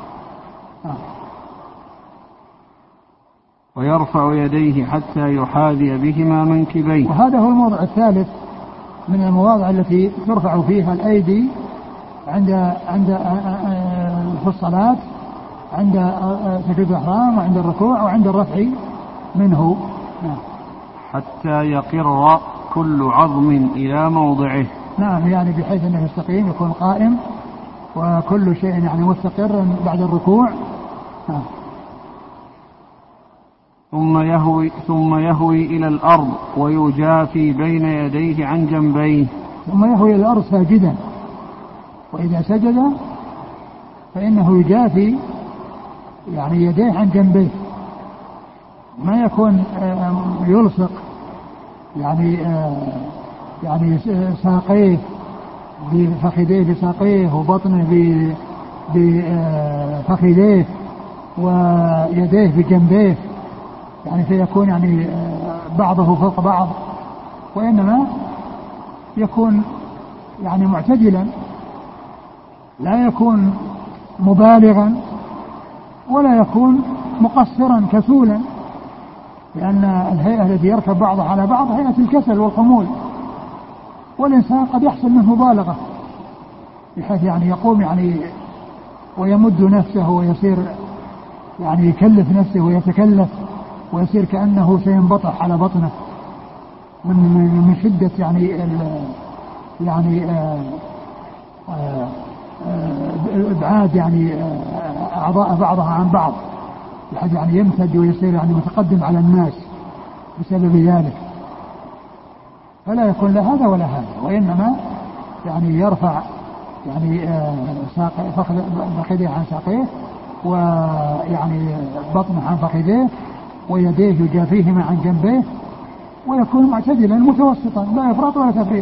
ويرفع يديه حتى يحاذي بهما منكبيه. وهذا هو الموضع الثالث من المواضع التي ترفع فيها الأيدي عند في الصلاة، عند سجود الإحرام وعند الركوع وعند الرفع منه. حتى يقر كل عظم إلى موضعه. نعم، يعني بحيث أنه يستقيم يكون قائم وكل شيء يعني مستقر بعد الركوع. ثم يهوي إلى الأرض ويجافي بين يديه عن جنبيه. ثم يهوي إلى الأرض ساجدا، وإذا سجد فإنه يجافي يعني يديه عن جنبيه، ما يكون يلصق يعني ساقيه بفخذيه بساقيه وبطنه بفخذيه ويديه بجنبيه، يعني فيكون يعني بعضه فوق بعض، وإنما يكون يعني معتدلا، لا يكون مبالغا ولا يكون مقصرا كسولا، لأن الهيئة التي يركب بعضها على بعض هيئة الكسل والخمول، والإنسان قد يحصل منه مبالغة بحيث يعني يقوم يعني ويمد نفسه ويصير يعني يكلف نفسه ويتكلف ويصير كأنه سينبطح على بطنه من شدة يعني ابعاد يعني اعضاء بعضها عن بعض بحيث يعني يمتد ويصير يعني متقدم على الناس بسبب ذلك، فلا يكون لا هذا ولا هذا، وانما يعني يرفع يعني فخذيه عن ساقيه ويعني بطنه عن فخذيه ويديه يجافيهما عن جنبيه، ويكون معتدلا متوسطا لا يفرط ولا تفريط.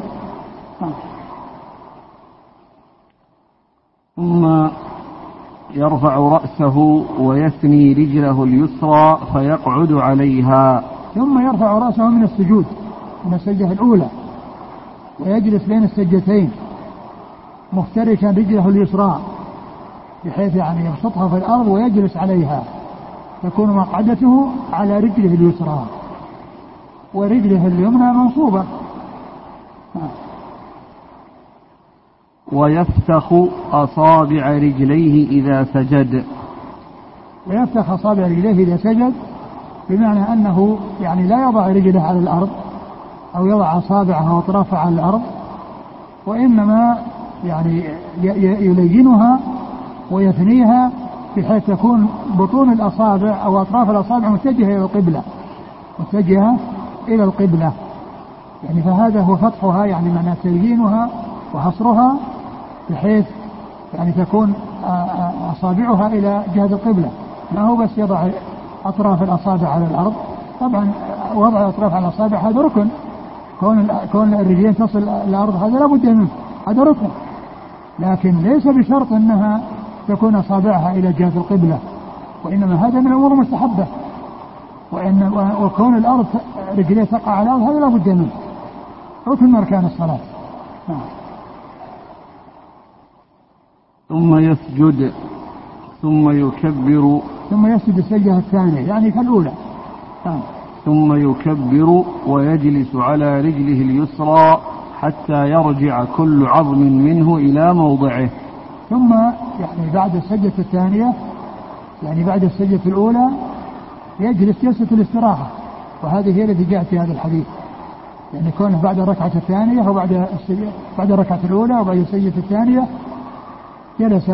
ثم يرفع رأسه ويثني رجله اليسرى فيقعد عليها. ثم يرفع رأسه من السجود، من السجدة الأولى، ويجلس بين السجدتين مفترشا رجله اليسرى بحيث يعني يبسطها في الأرض ويجلس عليها، تكون مقعدته على رجله اليسرى ورجله اليمنى منصوبة. ويفتخ أصابع رجليه إذا سجد. ويفتخ أصابع رجليه إذا سجد، بمعنى أنه يعني لا يضع رجله على الأرض أو يضع أصابعه وأطرافها على الأرض، وإنما يعني يلينها ويثنيها بحيث تكون بطون الأصابع أو أطراف الأصابع متجهة إلى القبلة، متجهة إلى القبلة، يعني فهذا هو فتحها، يعني معنى تليينها وحصرها بحيث يعني تكون أصابعها إلى جهة القبلة، ما هو بس يضع أطراف الأصابع على الأرض. طبعا وضع الأطراف على الأصابع هذا ركن، كون الرجلين تصل الأرض هذا لا بد منه، هذا ركن، لكن ليس بشرط أنها تكون أصابعها إلى جهة القبلة، وإنما هذا من الأمور المستحبة، وكون الأرض رجليه تقع على الأرض هذا لا بد منه، ركن من أركان الصلاة. ثم يسجد ثم يكبر. ثم يسجد السجدة الثانية يعني كالأولى. ثم يكبر ويجلس على رجله اليسرى حتى يرجع كل عظم منه إلى موضعه. ثم يعني بعد السجدة الثانية، يعني بعد السجدة الأولى يجلس جلسة الاستراحة، وهذه هي التي جاءت في هذا الحديث، يعني كونه بعد الركعة الثانية وبعد الركعة الأولى وبعد السجدة الثانية جلس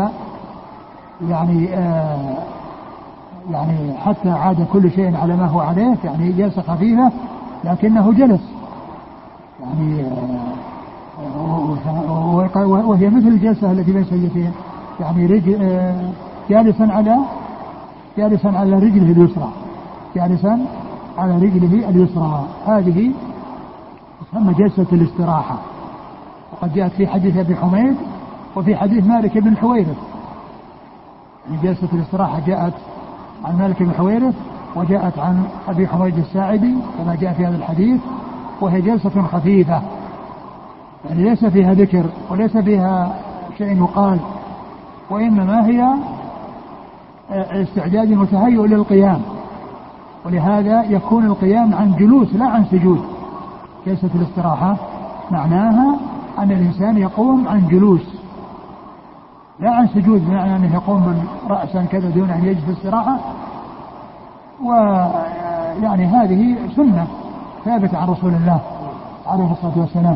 يعني حتى عاد كل شيء على ما هو عليه، يعني جلسة خفيفة لكنه جلس، يعني وهي مثل الجلسة التي بين سجدتين، يعني جالسا على رجله اليسرى، جالسا على رجله اليسرى، هذه تسمى جلسة الاستراحة، وقد جاءت في حديث أبي حميد وفي حديث مالك بن الحويرث. يعني جلسة الاستراحة جاءت عن مالك بن الحويرث وجاءت عن أبي حميد الساعدي كما جاء في هذا الحديث، وهي جلسة خفيفة، يعني ليس فيها ذكر وليس فيها شيء يقال، وإنما هي استعداد متهيئ للقيام، ولهذا يكون القيام عن جلوس لا عن سجود. جلسة الاستراحة معناها أن الإنسان يقوم عن جلوس، لا عن سجود بمعنى أنه يقوم من رأسا كذا دون أن يجلس استراحة. ويعني هذه سنة ثابتة عن رسول الله عليه الصلاة والسلام.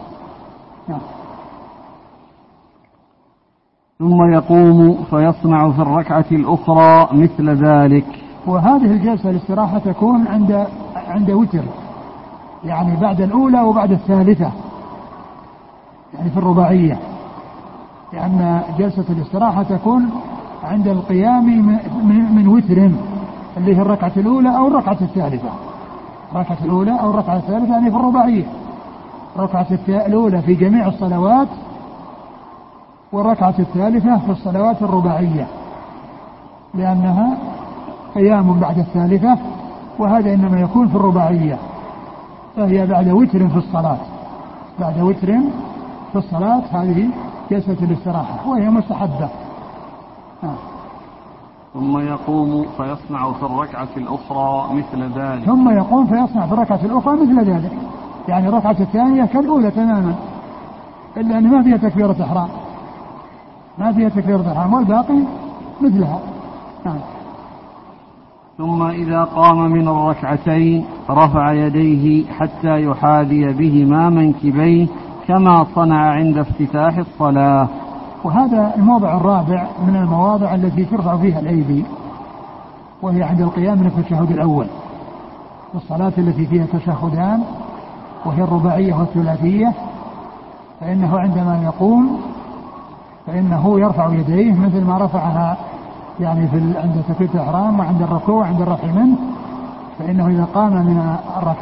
ثم يقوم فيصنع في الركعة الأخرى مثل ذلك. وهذه الجلسة الاستراحة تكون عند وتر، يعني بعد الأولى وبعد الثالثة، يعني في الرباعية، لأن جلسة الاستراحة تكون عند القيام من وتر اللي هي الركعة الأولى أو الركعة الثالثة. الركعة الأولى أو الركعة الثالثة يعني في الرباعية، الركعة الأولى في جميع الصلوات والركعة الثالثة في الصلوات الرباعية، لأنها قيام بعد الثالثة، وهذا إنما يكون في الرباعية، فهي بعد وتر في الصلاة، بعد وتر في الصلاة. هذه جلسة الاستراحة وهي مستحبة. ثم يقوم فيصنع في الركعة الأخرى مثل ذلك. ثم يقوم فيصنع في الركعة الأخرى مثل ذلك، يعني الركعة الثانية كالأولى تماما، إلا أن ما فيها تكبيرة إحرام، ما فيها تكبيرة إحرام، والباقي مثلها. ثم إذا قام من الركعتين رفع يديه حتى يحاذي بهما منكبيه كما صنع عند افتتاح الصلاة. وهذا الموضع الرابع من المواضع التي ترفع فيها الأيدي، وهي عند القيام من التشهد الأول، والصلاة التي فيها تشهدان وهي الرباعية والثلاثية، فإنه عندما يقوم فإنه يرفع يديه مثل ما رفعها يعني عند تكبيرة الإحرام وعند الركوع وعند الرفع منه. فإنه إذا قام من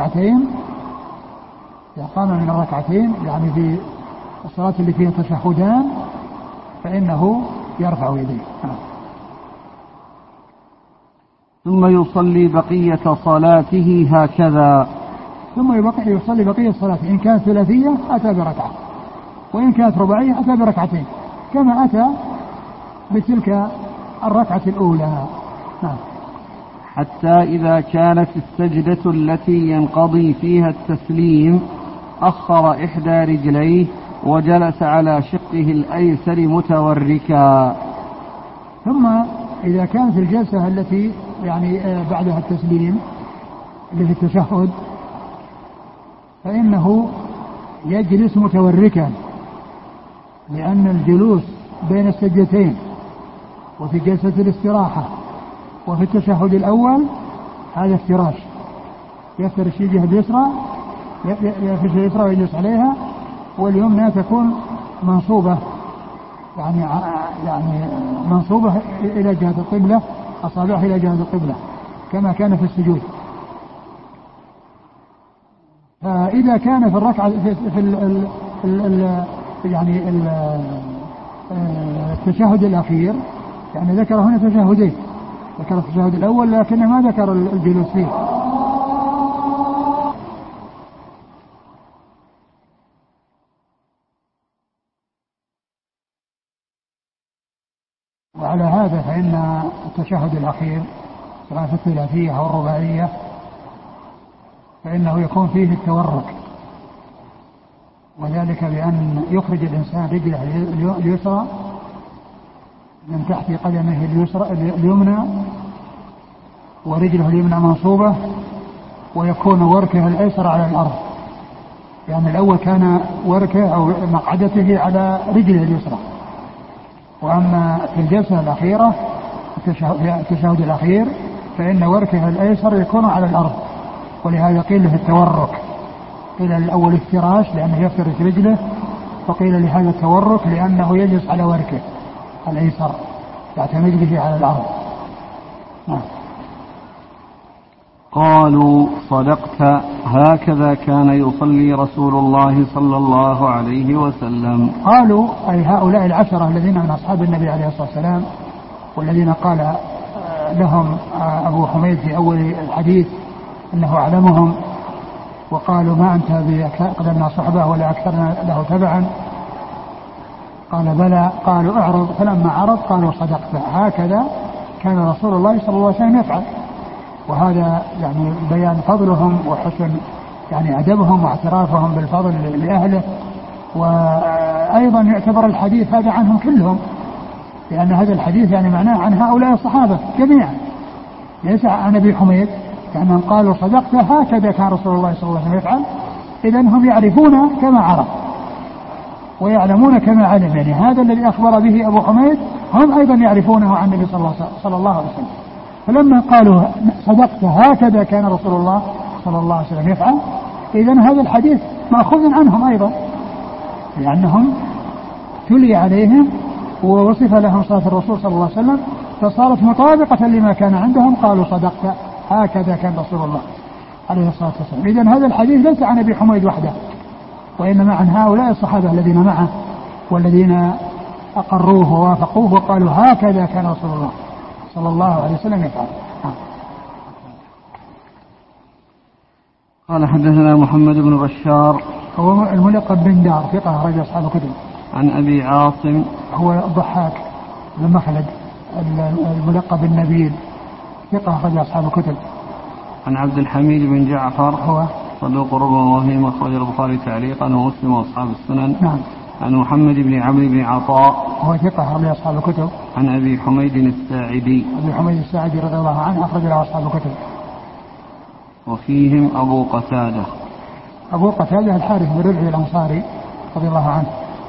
الركعتين يعني في الصلاة اللي فيها تشهدان فإنه يرفع يديه. ثم يصلي بقية صلاته هكذا. ثم يصلي بقية صلاته، إن كانت ثلاثية أتى بركعة، وإن كانت رباعية أتى بركعتين، كما أتى بتلك الركعة الأولى. حتى إذا كانت السجدة التي ينقضي فيها التسليم أخر إحدى رجليه وجلس على شقه الأيسر متوركا. ثم إذا كانت الجلسة التي يعني بعدها التسليم اللي في التشهد فإنه يجلس متوركا، لأن الجلوس بين السجدتين وفي جلسة الاستراحة وفي التشهد الأول هذا افتراش، يفترش الجهة اليسرى، يفترش اليسرى ويجلس عليها، واليمنى تكون منصوبة يعني منصوبة إلى جهة القبلة، أصابعها إلى جهة القبلة كما كان في السجود. فإذا كان في الركعة في التشهد الأخير، يعني ذكر هنا تشهدين، ذكر التشهد الأول لكن ما ذكر الجلوس فيه. وعلى هذا فإن التشهد الأخير صلاة الثلاثية أو الرباعية فإنه يكون فيه التورك، وذلك بأن يخرج الإنسان رجله اليسرى من تحت قدمه اليمنى، ورجله اليمنى منصوبة، ويكون وركه الأيسر على الأرض، يعني الأول كان وركه أو مقعدته على رجله اليسرى، وأما في الجلسة الأخيرة التشهد الأخير فإن وركه الأيسر يكون على الأرض، ولهذا قيل له التورك. قيل الأول افتراش لأنه يفترش رجله، وقيل لهذا التورك لأنه يجلس على وركه الأيسر يعتمد به على الأرض. قالوا صدقت، هكذا كان يصلي رسول الله صلى الله عليه وسلم. قالوا أي هؤلاء العشرة الذين من أصحاب النبي عليه الصلاة والسلام، والذين قال لهم أبو حميد في أول الحديث أنه أعلمهم، وقالوا ما أنت بأقدمنا صحبة ولا أكثرنا له تبعا، قال بلى، قالوا اعرض، فلما عرض قالوا صدقت، هكذا كان رسول الله صلى الله عليه وسلم يفعل. وهذا يعني بيان فضلهم وحسن يعني أدبهم واعترافهم بالفضل لأهله، وأيضا يعتبر الحديث هذا عنهم كلهم، لأن هذا الحديث يعني معناه عن هؤلاء الصحابة جميعا، ليس عن أبي حميد، لأنهم قالوا صدقت هكذا كان رسول الله صلى الله عليه وسلم يفعل. إذن هم يعرفون كما عرف ويعلمون كما علم، يعني هذا الذي أخبر به أبو حميد هم أيضا يعرفونه عن النبي صلى الله عليه وسلم. فلما قالوا صدقت هكذا كان رسول الله صلى الله عليه وسلم يفعل، إذن هذا الحديث مأخوذ عنهم أيضا، لأنهم تلي عليهم ووصف لهم صلاة الرسول صلى الله عليه وسلم فصارت مطابقة لما كان عندهم، قالوا صدقت هكذا كان رسول الله عليه الصلاة والسلام. إذن هذا الحديث ليس عن أبي حميد وحده، وإنما عن هؤلاء الصحابة الذين معه والذين أقروه ووافقوه وقالوا هكذا كان رسول الله صلى الله عليه وسلم يفعل. قال حدثنا محمد بن بشار هو الملقب بن دار ثقة رجل أصحاب الكتب. عن أبي عاصم هو الضحاك بن مخلد الملقب بالنبيل ثقة رجل أصحاب الكتب. عن عبد الحميد بن جعفر هو صدوق ربما وهم، أخرج البخاري تعليقا ومسلم وأصحاب السنن. نعم. عن محمد بن عمرو بن عطاء هو ثقة رجل أصحاب الكتب. عن أبي حميد الساعدي أبي حميد الساعدي رضي الله عنه أخرج له أصحاب الكتب. وفيهم أبو قتادة. أبو قتادة الحارث بن ربعي الأنصاري رضي الله عنه.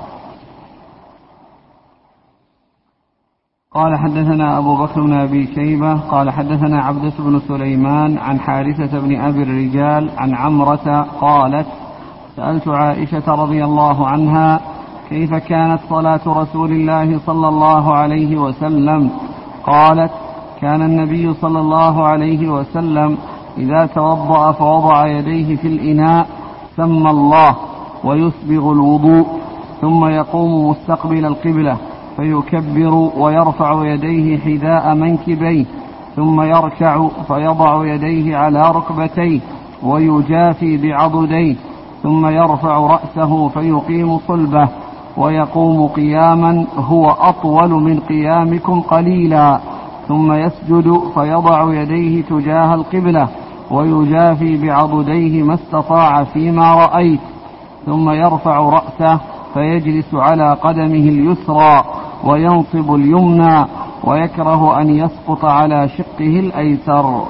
قال حدثنا أبو بكر بن أبي شيبة قال حدثنا عبدة بن سليمان عن حارثة بن أبي الرجال عن عمرة قالت سألت عائشة رضي الله عنها كيف كانت صلاة رسول الله صلى الله عليه وسلم؟ قالت كان النبي صلى الله عليه وسلم إذا توضأ فوضع يديه في الإناء سمى الله ويسبغ الوضوء ثم يقوم مستقبل القبلة فيكبر ويرفع يديه حذاء منكبيه ثم يركع فيضع يديه على ركبتيه ويجافي بعضديه ثم يرفع رأسه فيقيم صلبه ويقوم قياما هو أطول من قيامكم قليلا ثم يسجد فيضع يديه تجاه القبلة ويجافي بعضديه ما استطاع فيما رأيت ثم يرفع رأسه فيجلس على قدمه اليسرى وينصب اليمنى ويكره أن يسقط على شقه الأيسر.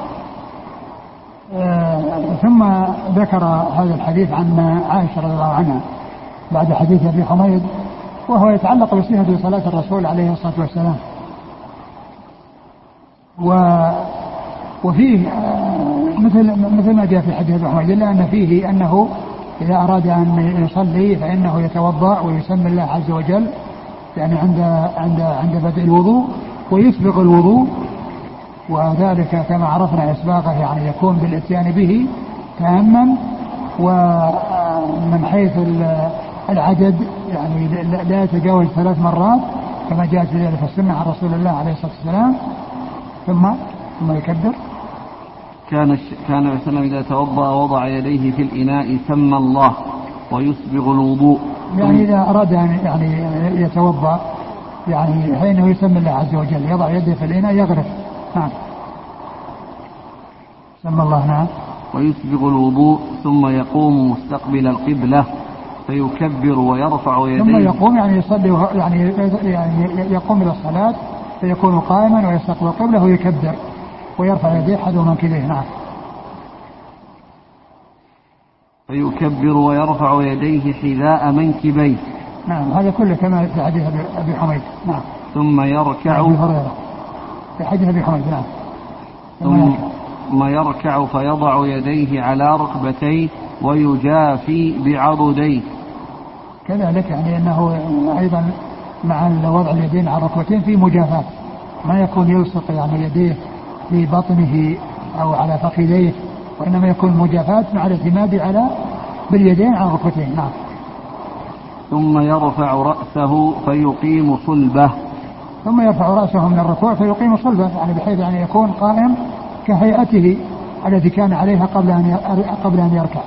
ثم ذكر هذا الحديث عن عائشة رضي الله عنها بعد حديث أبي حميد، وهو يتعلق بصفة صلاة الرسول عليه الصلاة والسلام. وفيه مثل ما جاء في حديث أبي حميد، إلا أن فيه أنه إذا أراد أن يصلي فإنه يتوضأ ويسمي الله عز وجل يعني عند بدء الوضوء ويسبغ الوضوء، وذلك كما عرفنا إسباغه يعني يكون بالإتيان به تاما، ومن حيث العدد يعني لا يتجاوز 3 مرات كما جاءت في ذلك السنة عن رسول الله عليه الصلاة والسلام. ثم يكبر. كان النبي صلى الله عليه وسلم إذا توضأ وضع يديه في الإناء سمى الله ويسبغ الوضوء، يعني إذا أراد أن يعني يتوضأ يعني حينه يسمى الله عز وجل يضع يده في الإناء يغرف. نعم. سمى الله. نعم. ويسبغ الوضوء ثم يقوم مستقبل القبلة فيكبر ويرفع يديه. ثم يقوم يعني يصلي يعني يقوم إلى الصلاة فيكون قائما ويستقبل القبلة ويكبر ويرفع يديه حذو منكبيه. نعم. فيكبر ويرفع يديه حذاء منكبيه. نعم. هذا كله كما في حديث أبي حميد. نعم. ثم يركع في حديث أبي حميد. نعم. ثم يركع فيضع يديه على ركبتيه ويجافي بعضديه. كذلك يعني أنه أيضا مع وضع اليدين على الركبتين في مجافاة، ما يكون يلصق يعني يديه في بطنه أو على فخذيه، وإنما يكون مجافاة مع الاعتماد على باليدين على الركبتين. نعم. ثم يرفع رأسه فيقيم صلبه. ثم يرفع رأسه من الركوع فيقيم صلبه، يعني بحيث يعني يكون قائم كهيئته التي كان عليها قبل أن يركع.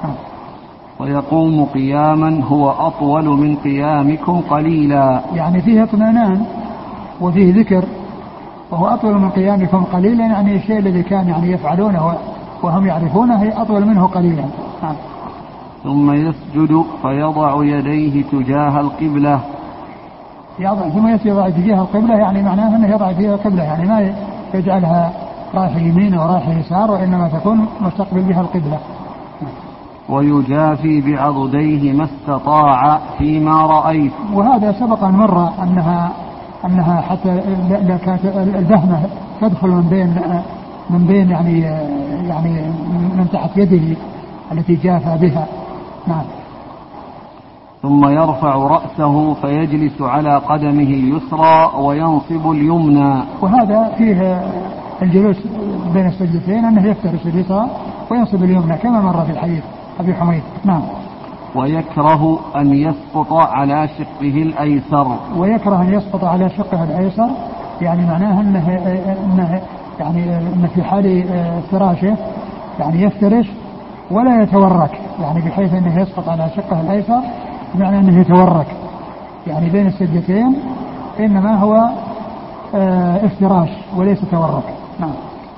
ويقوم قياما هو أطول من قيامكم قليلا، يعني فيه اطمئنان وفيه ذكر، وهو أطول من قيامكم قليلا يعني الشيء الذي كان يعني يفعلونه وهم يعرفونه هي أطول منه قليلا. ثم يسجد فيضع يديه تجاه القبلة ثم يأتي يضع اتجاه القبلة، يعني معناه أنه يضع اتجاه القبلة، يعني ما يجعلها رايح يمين ورايح يسار، وإنما تكون مستقبل بها القبلة. ويجافي بعضديه ما استطاع فيما رأيت. وهذا سبق أن مر أنها حتى لا كانت البهمة تدخل من بين يعني من تحت يده التي جافى بها. نعم. ثم يرفع رأسه فيجلس على قدمه اليسرى وينصب اليمنى. وهذا فيه الجلوس بين السجدتين أنه يفترس اليسرى وينصب اليمنى كما مر في الحديث أبي حميد. نعم. ويكره أن يسقط على شقه الأيسر. ويكره أن يسقط على شقه الأيسر، يعني معناه أنه يعني أن في حال فراشه يعني يفترش ولا يتورك، يعني بحيث أنه يسقط على شقه الأيسر، بمعنى أنه يتورك يعني بين السجدتين، إنما هو افتراش وليس تورك. نعم.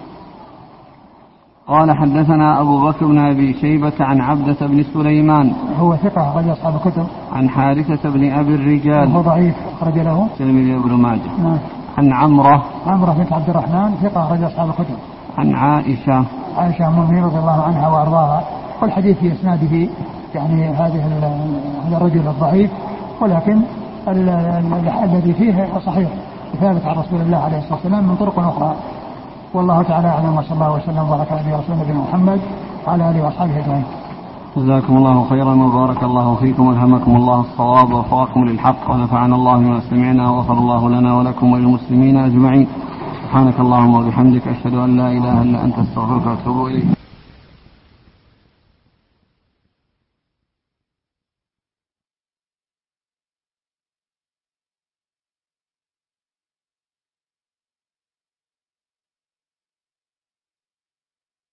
قال حدثنا أبو بكر بن أبي شيبة عن عبدة بن سليمان هو ثقة أخرج أصحاب الكتب. عن حارثة بن أبي الرجال هو ضعيف أخرج له الترمذي وابن ماجه. نعم. عن عمرة بنت عبد الرحمن ثقة أخرج أصحاب الكتب. عن عائشة أم المؤمنين رضي الله عنها وأرضاها. والحديث في إسناده يعني هذا الرجل الضعيف، ولكن الذي فيه صحيح ثابت عن رسول الله عليه الصلاة والسلام من طرق أخرى. والله تعالى أعلم، وصلى الله وسلم وبارك على رسول محمد وعلى آله وأصحابه أجمعين. جزاكم الله خيرا وبارك الله فيكم والهمكم الله الصواب ووفقكم للحق ونفعنا الله بما سمعنا وغفر الله لنا ولكم وللمسلمين أجمعين. سبحانك اللهم وبحمدك أشهد أن لا إله إلا أنت أستغفرك وأتوب إليك.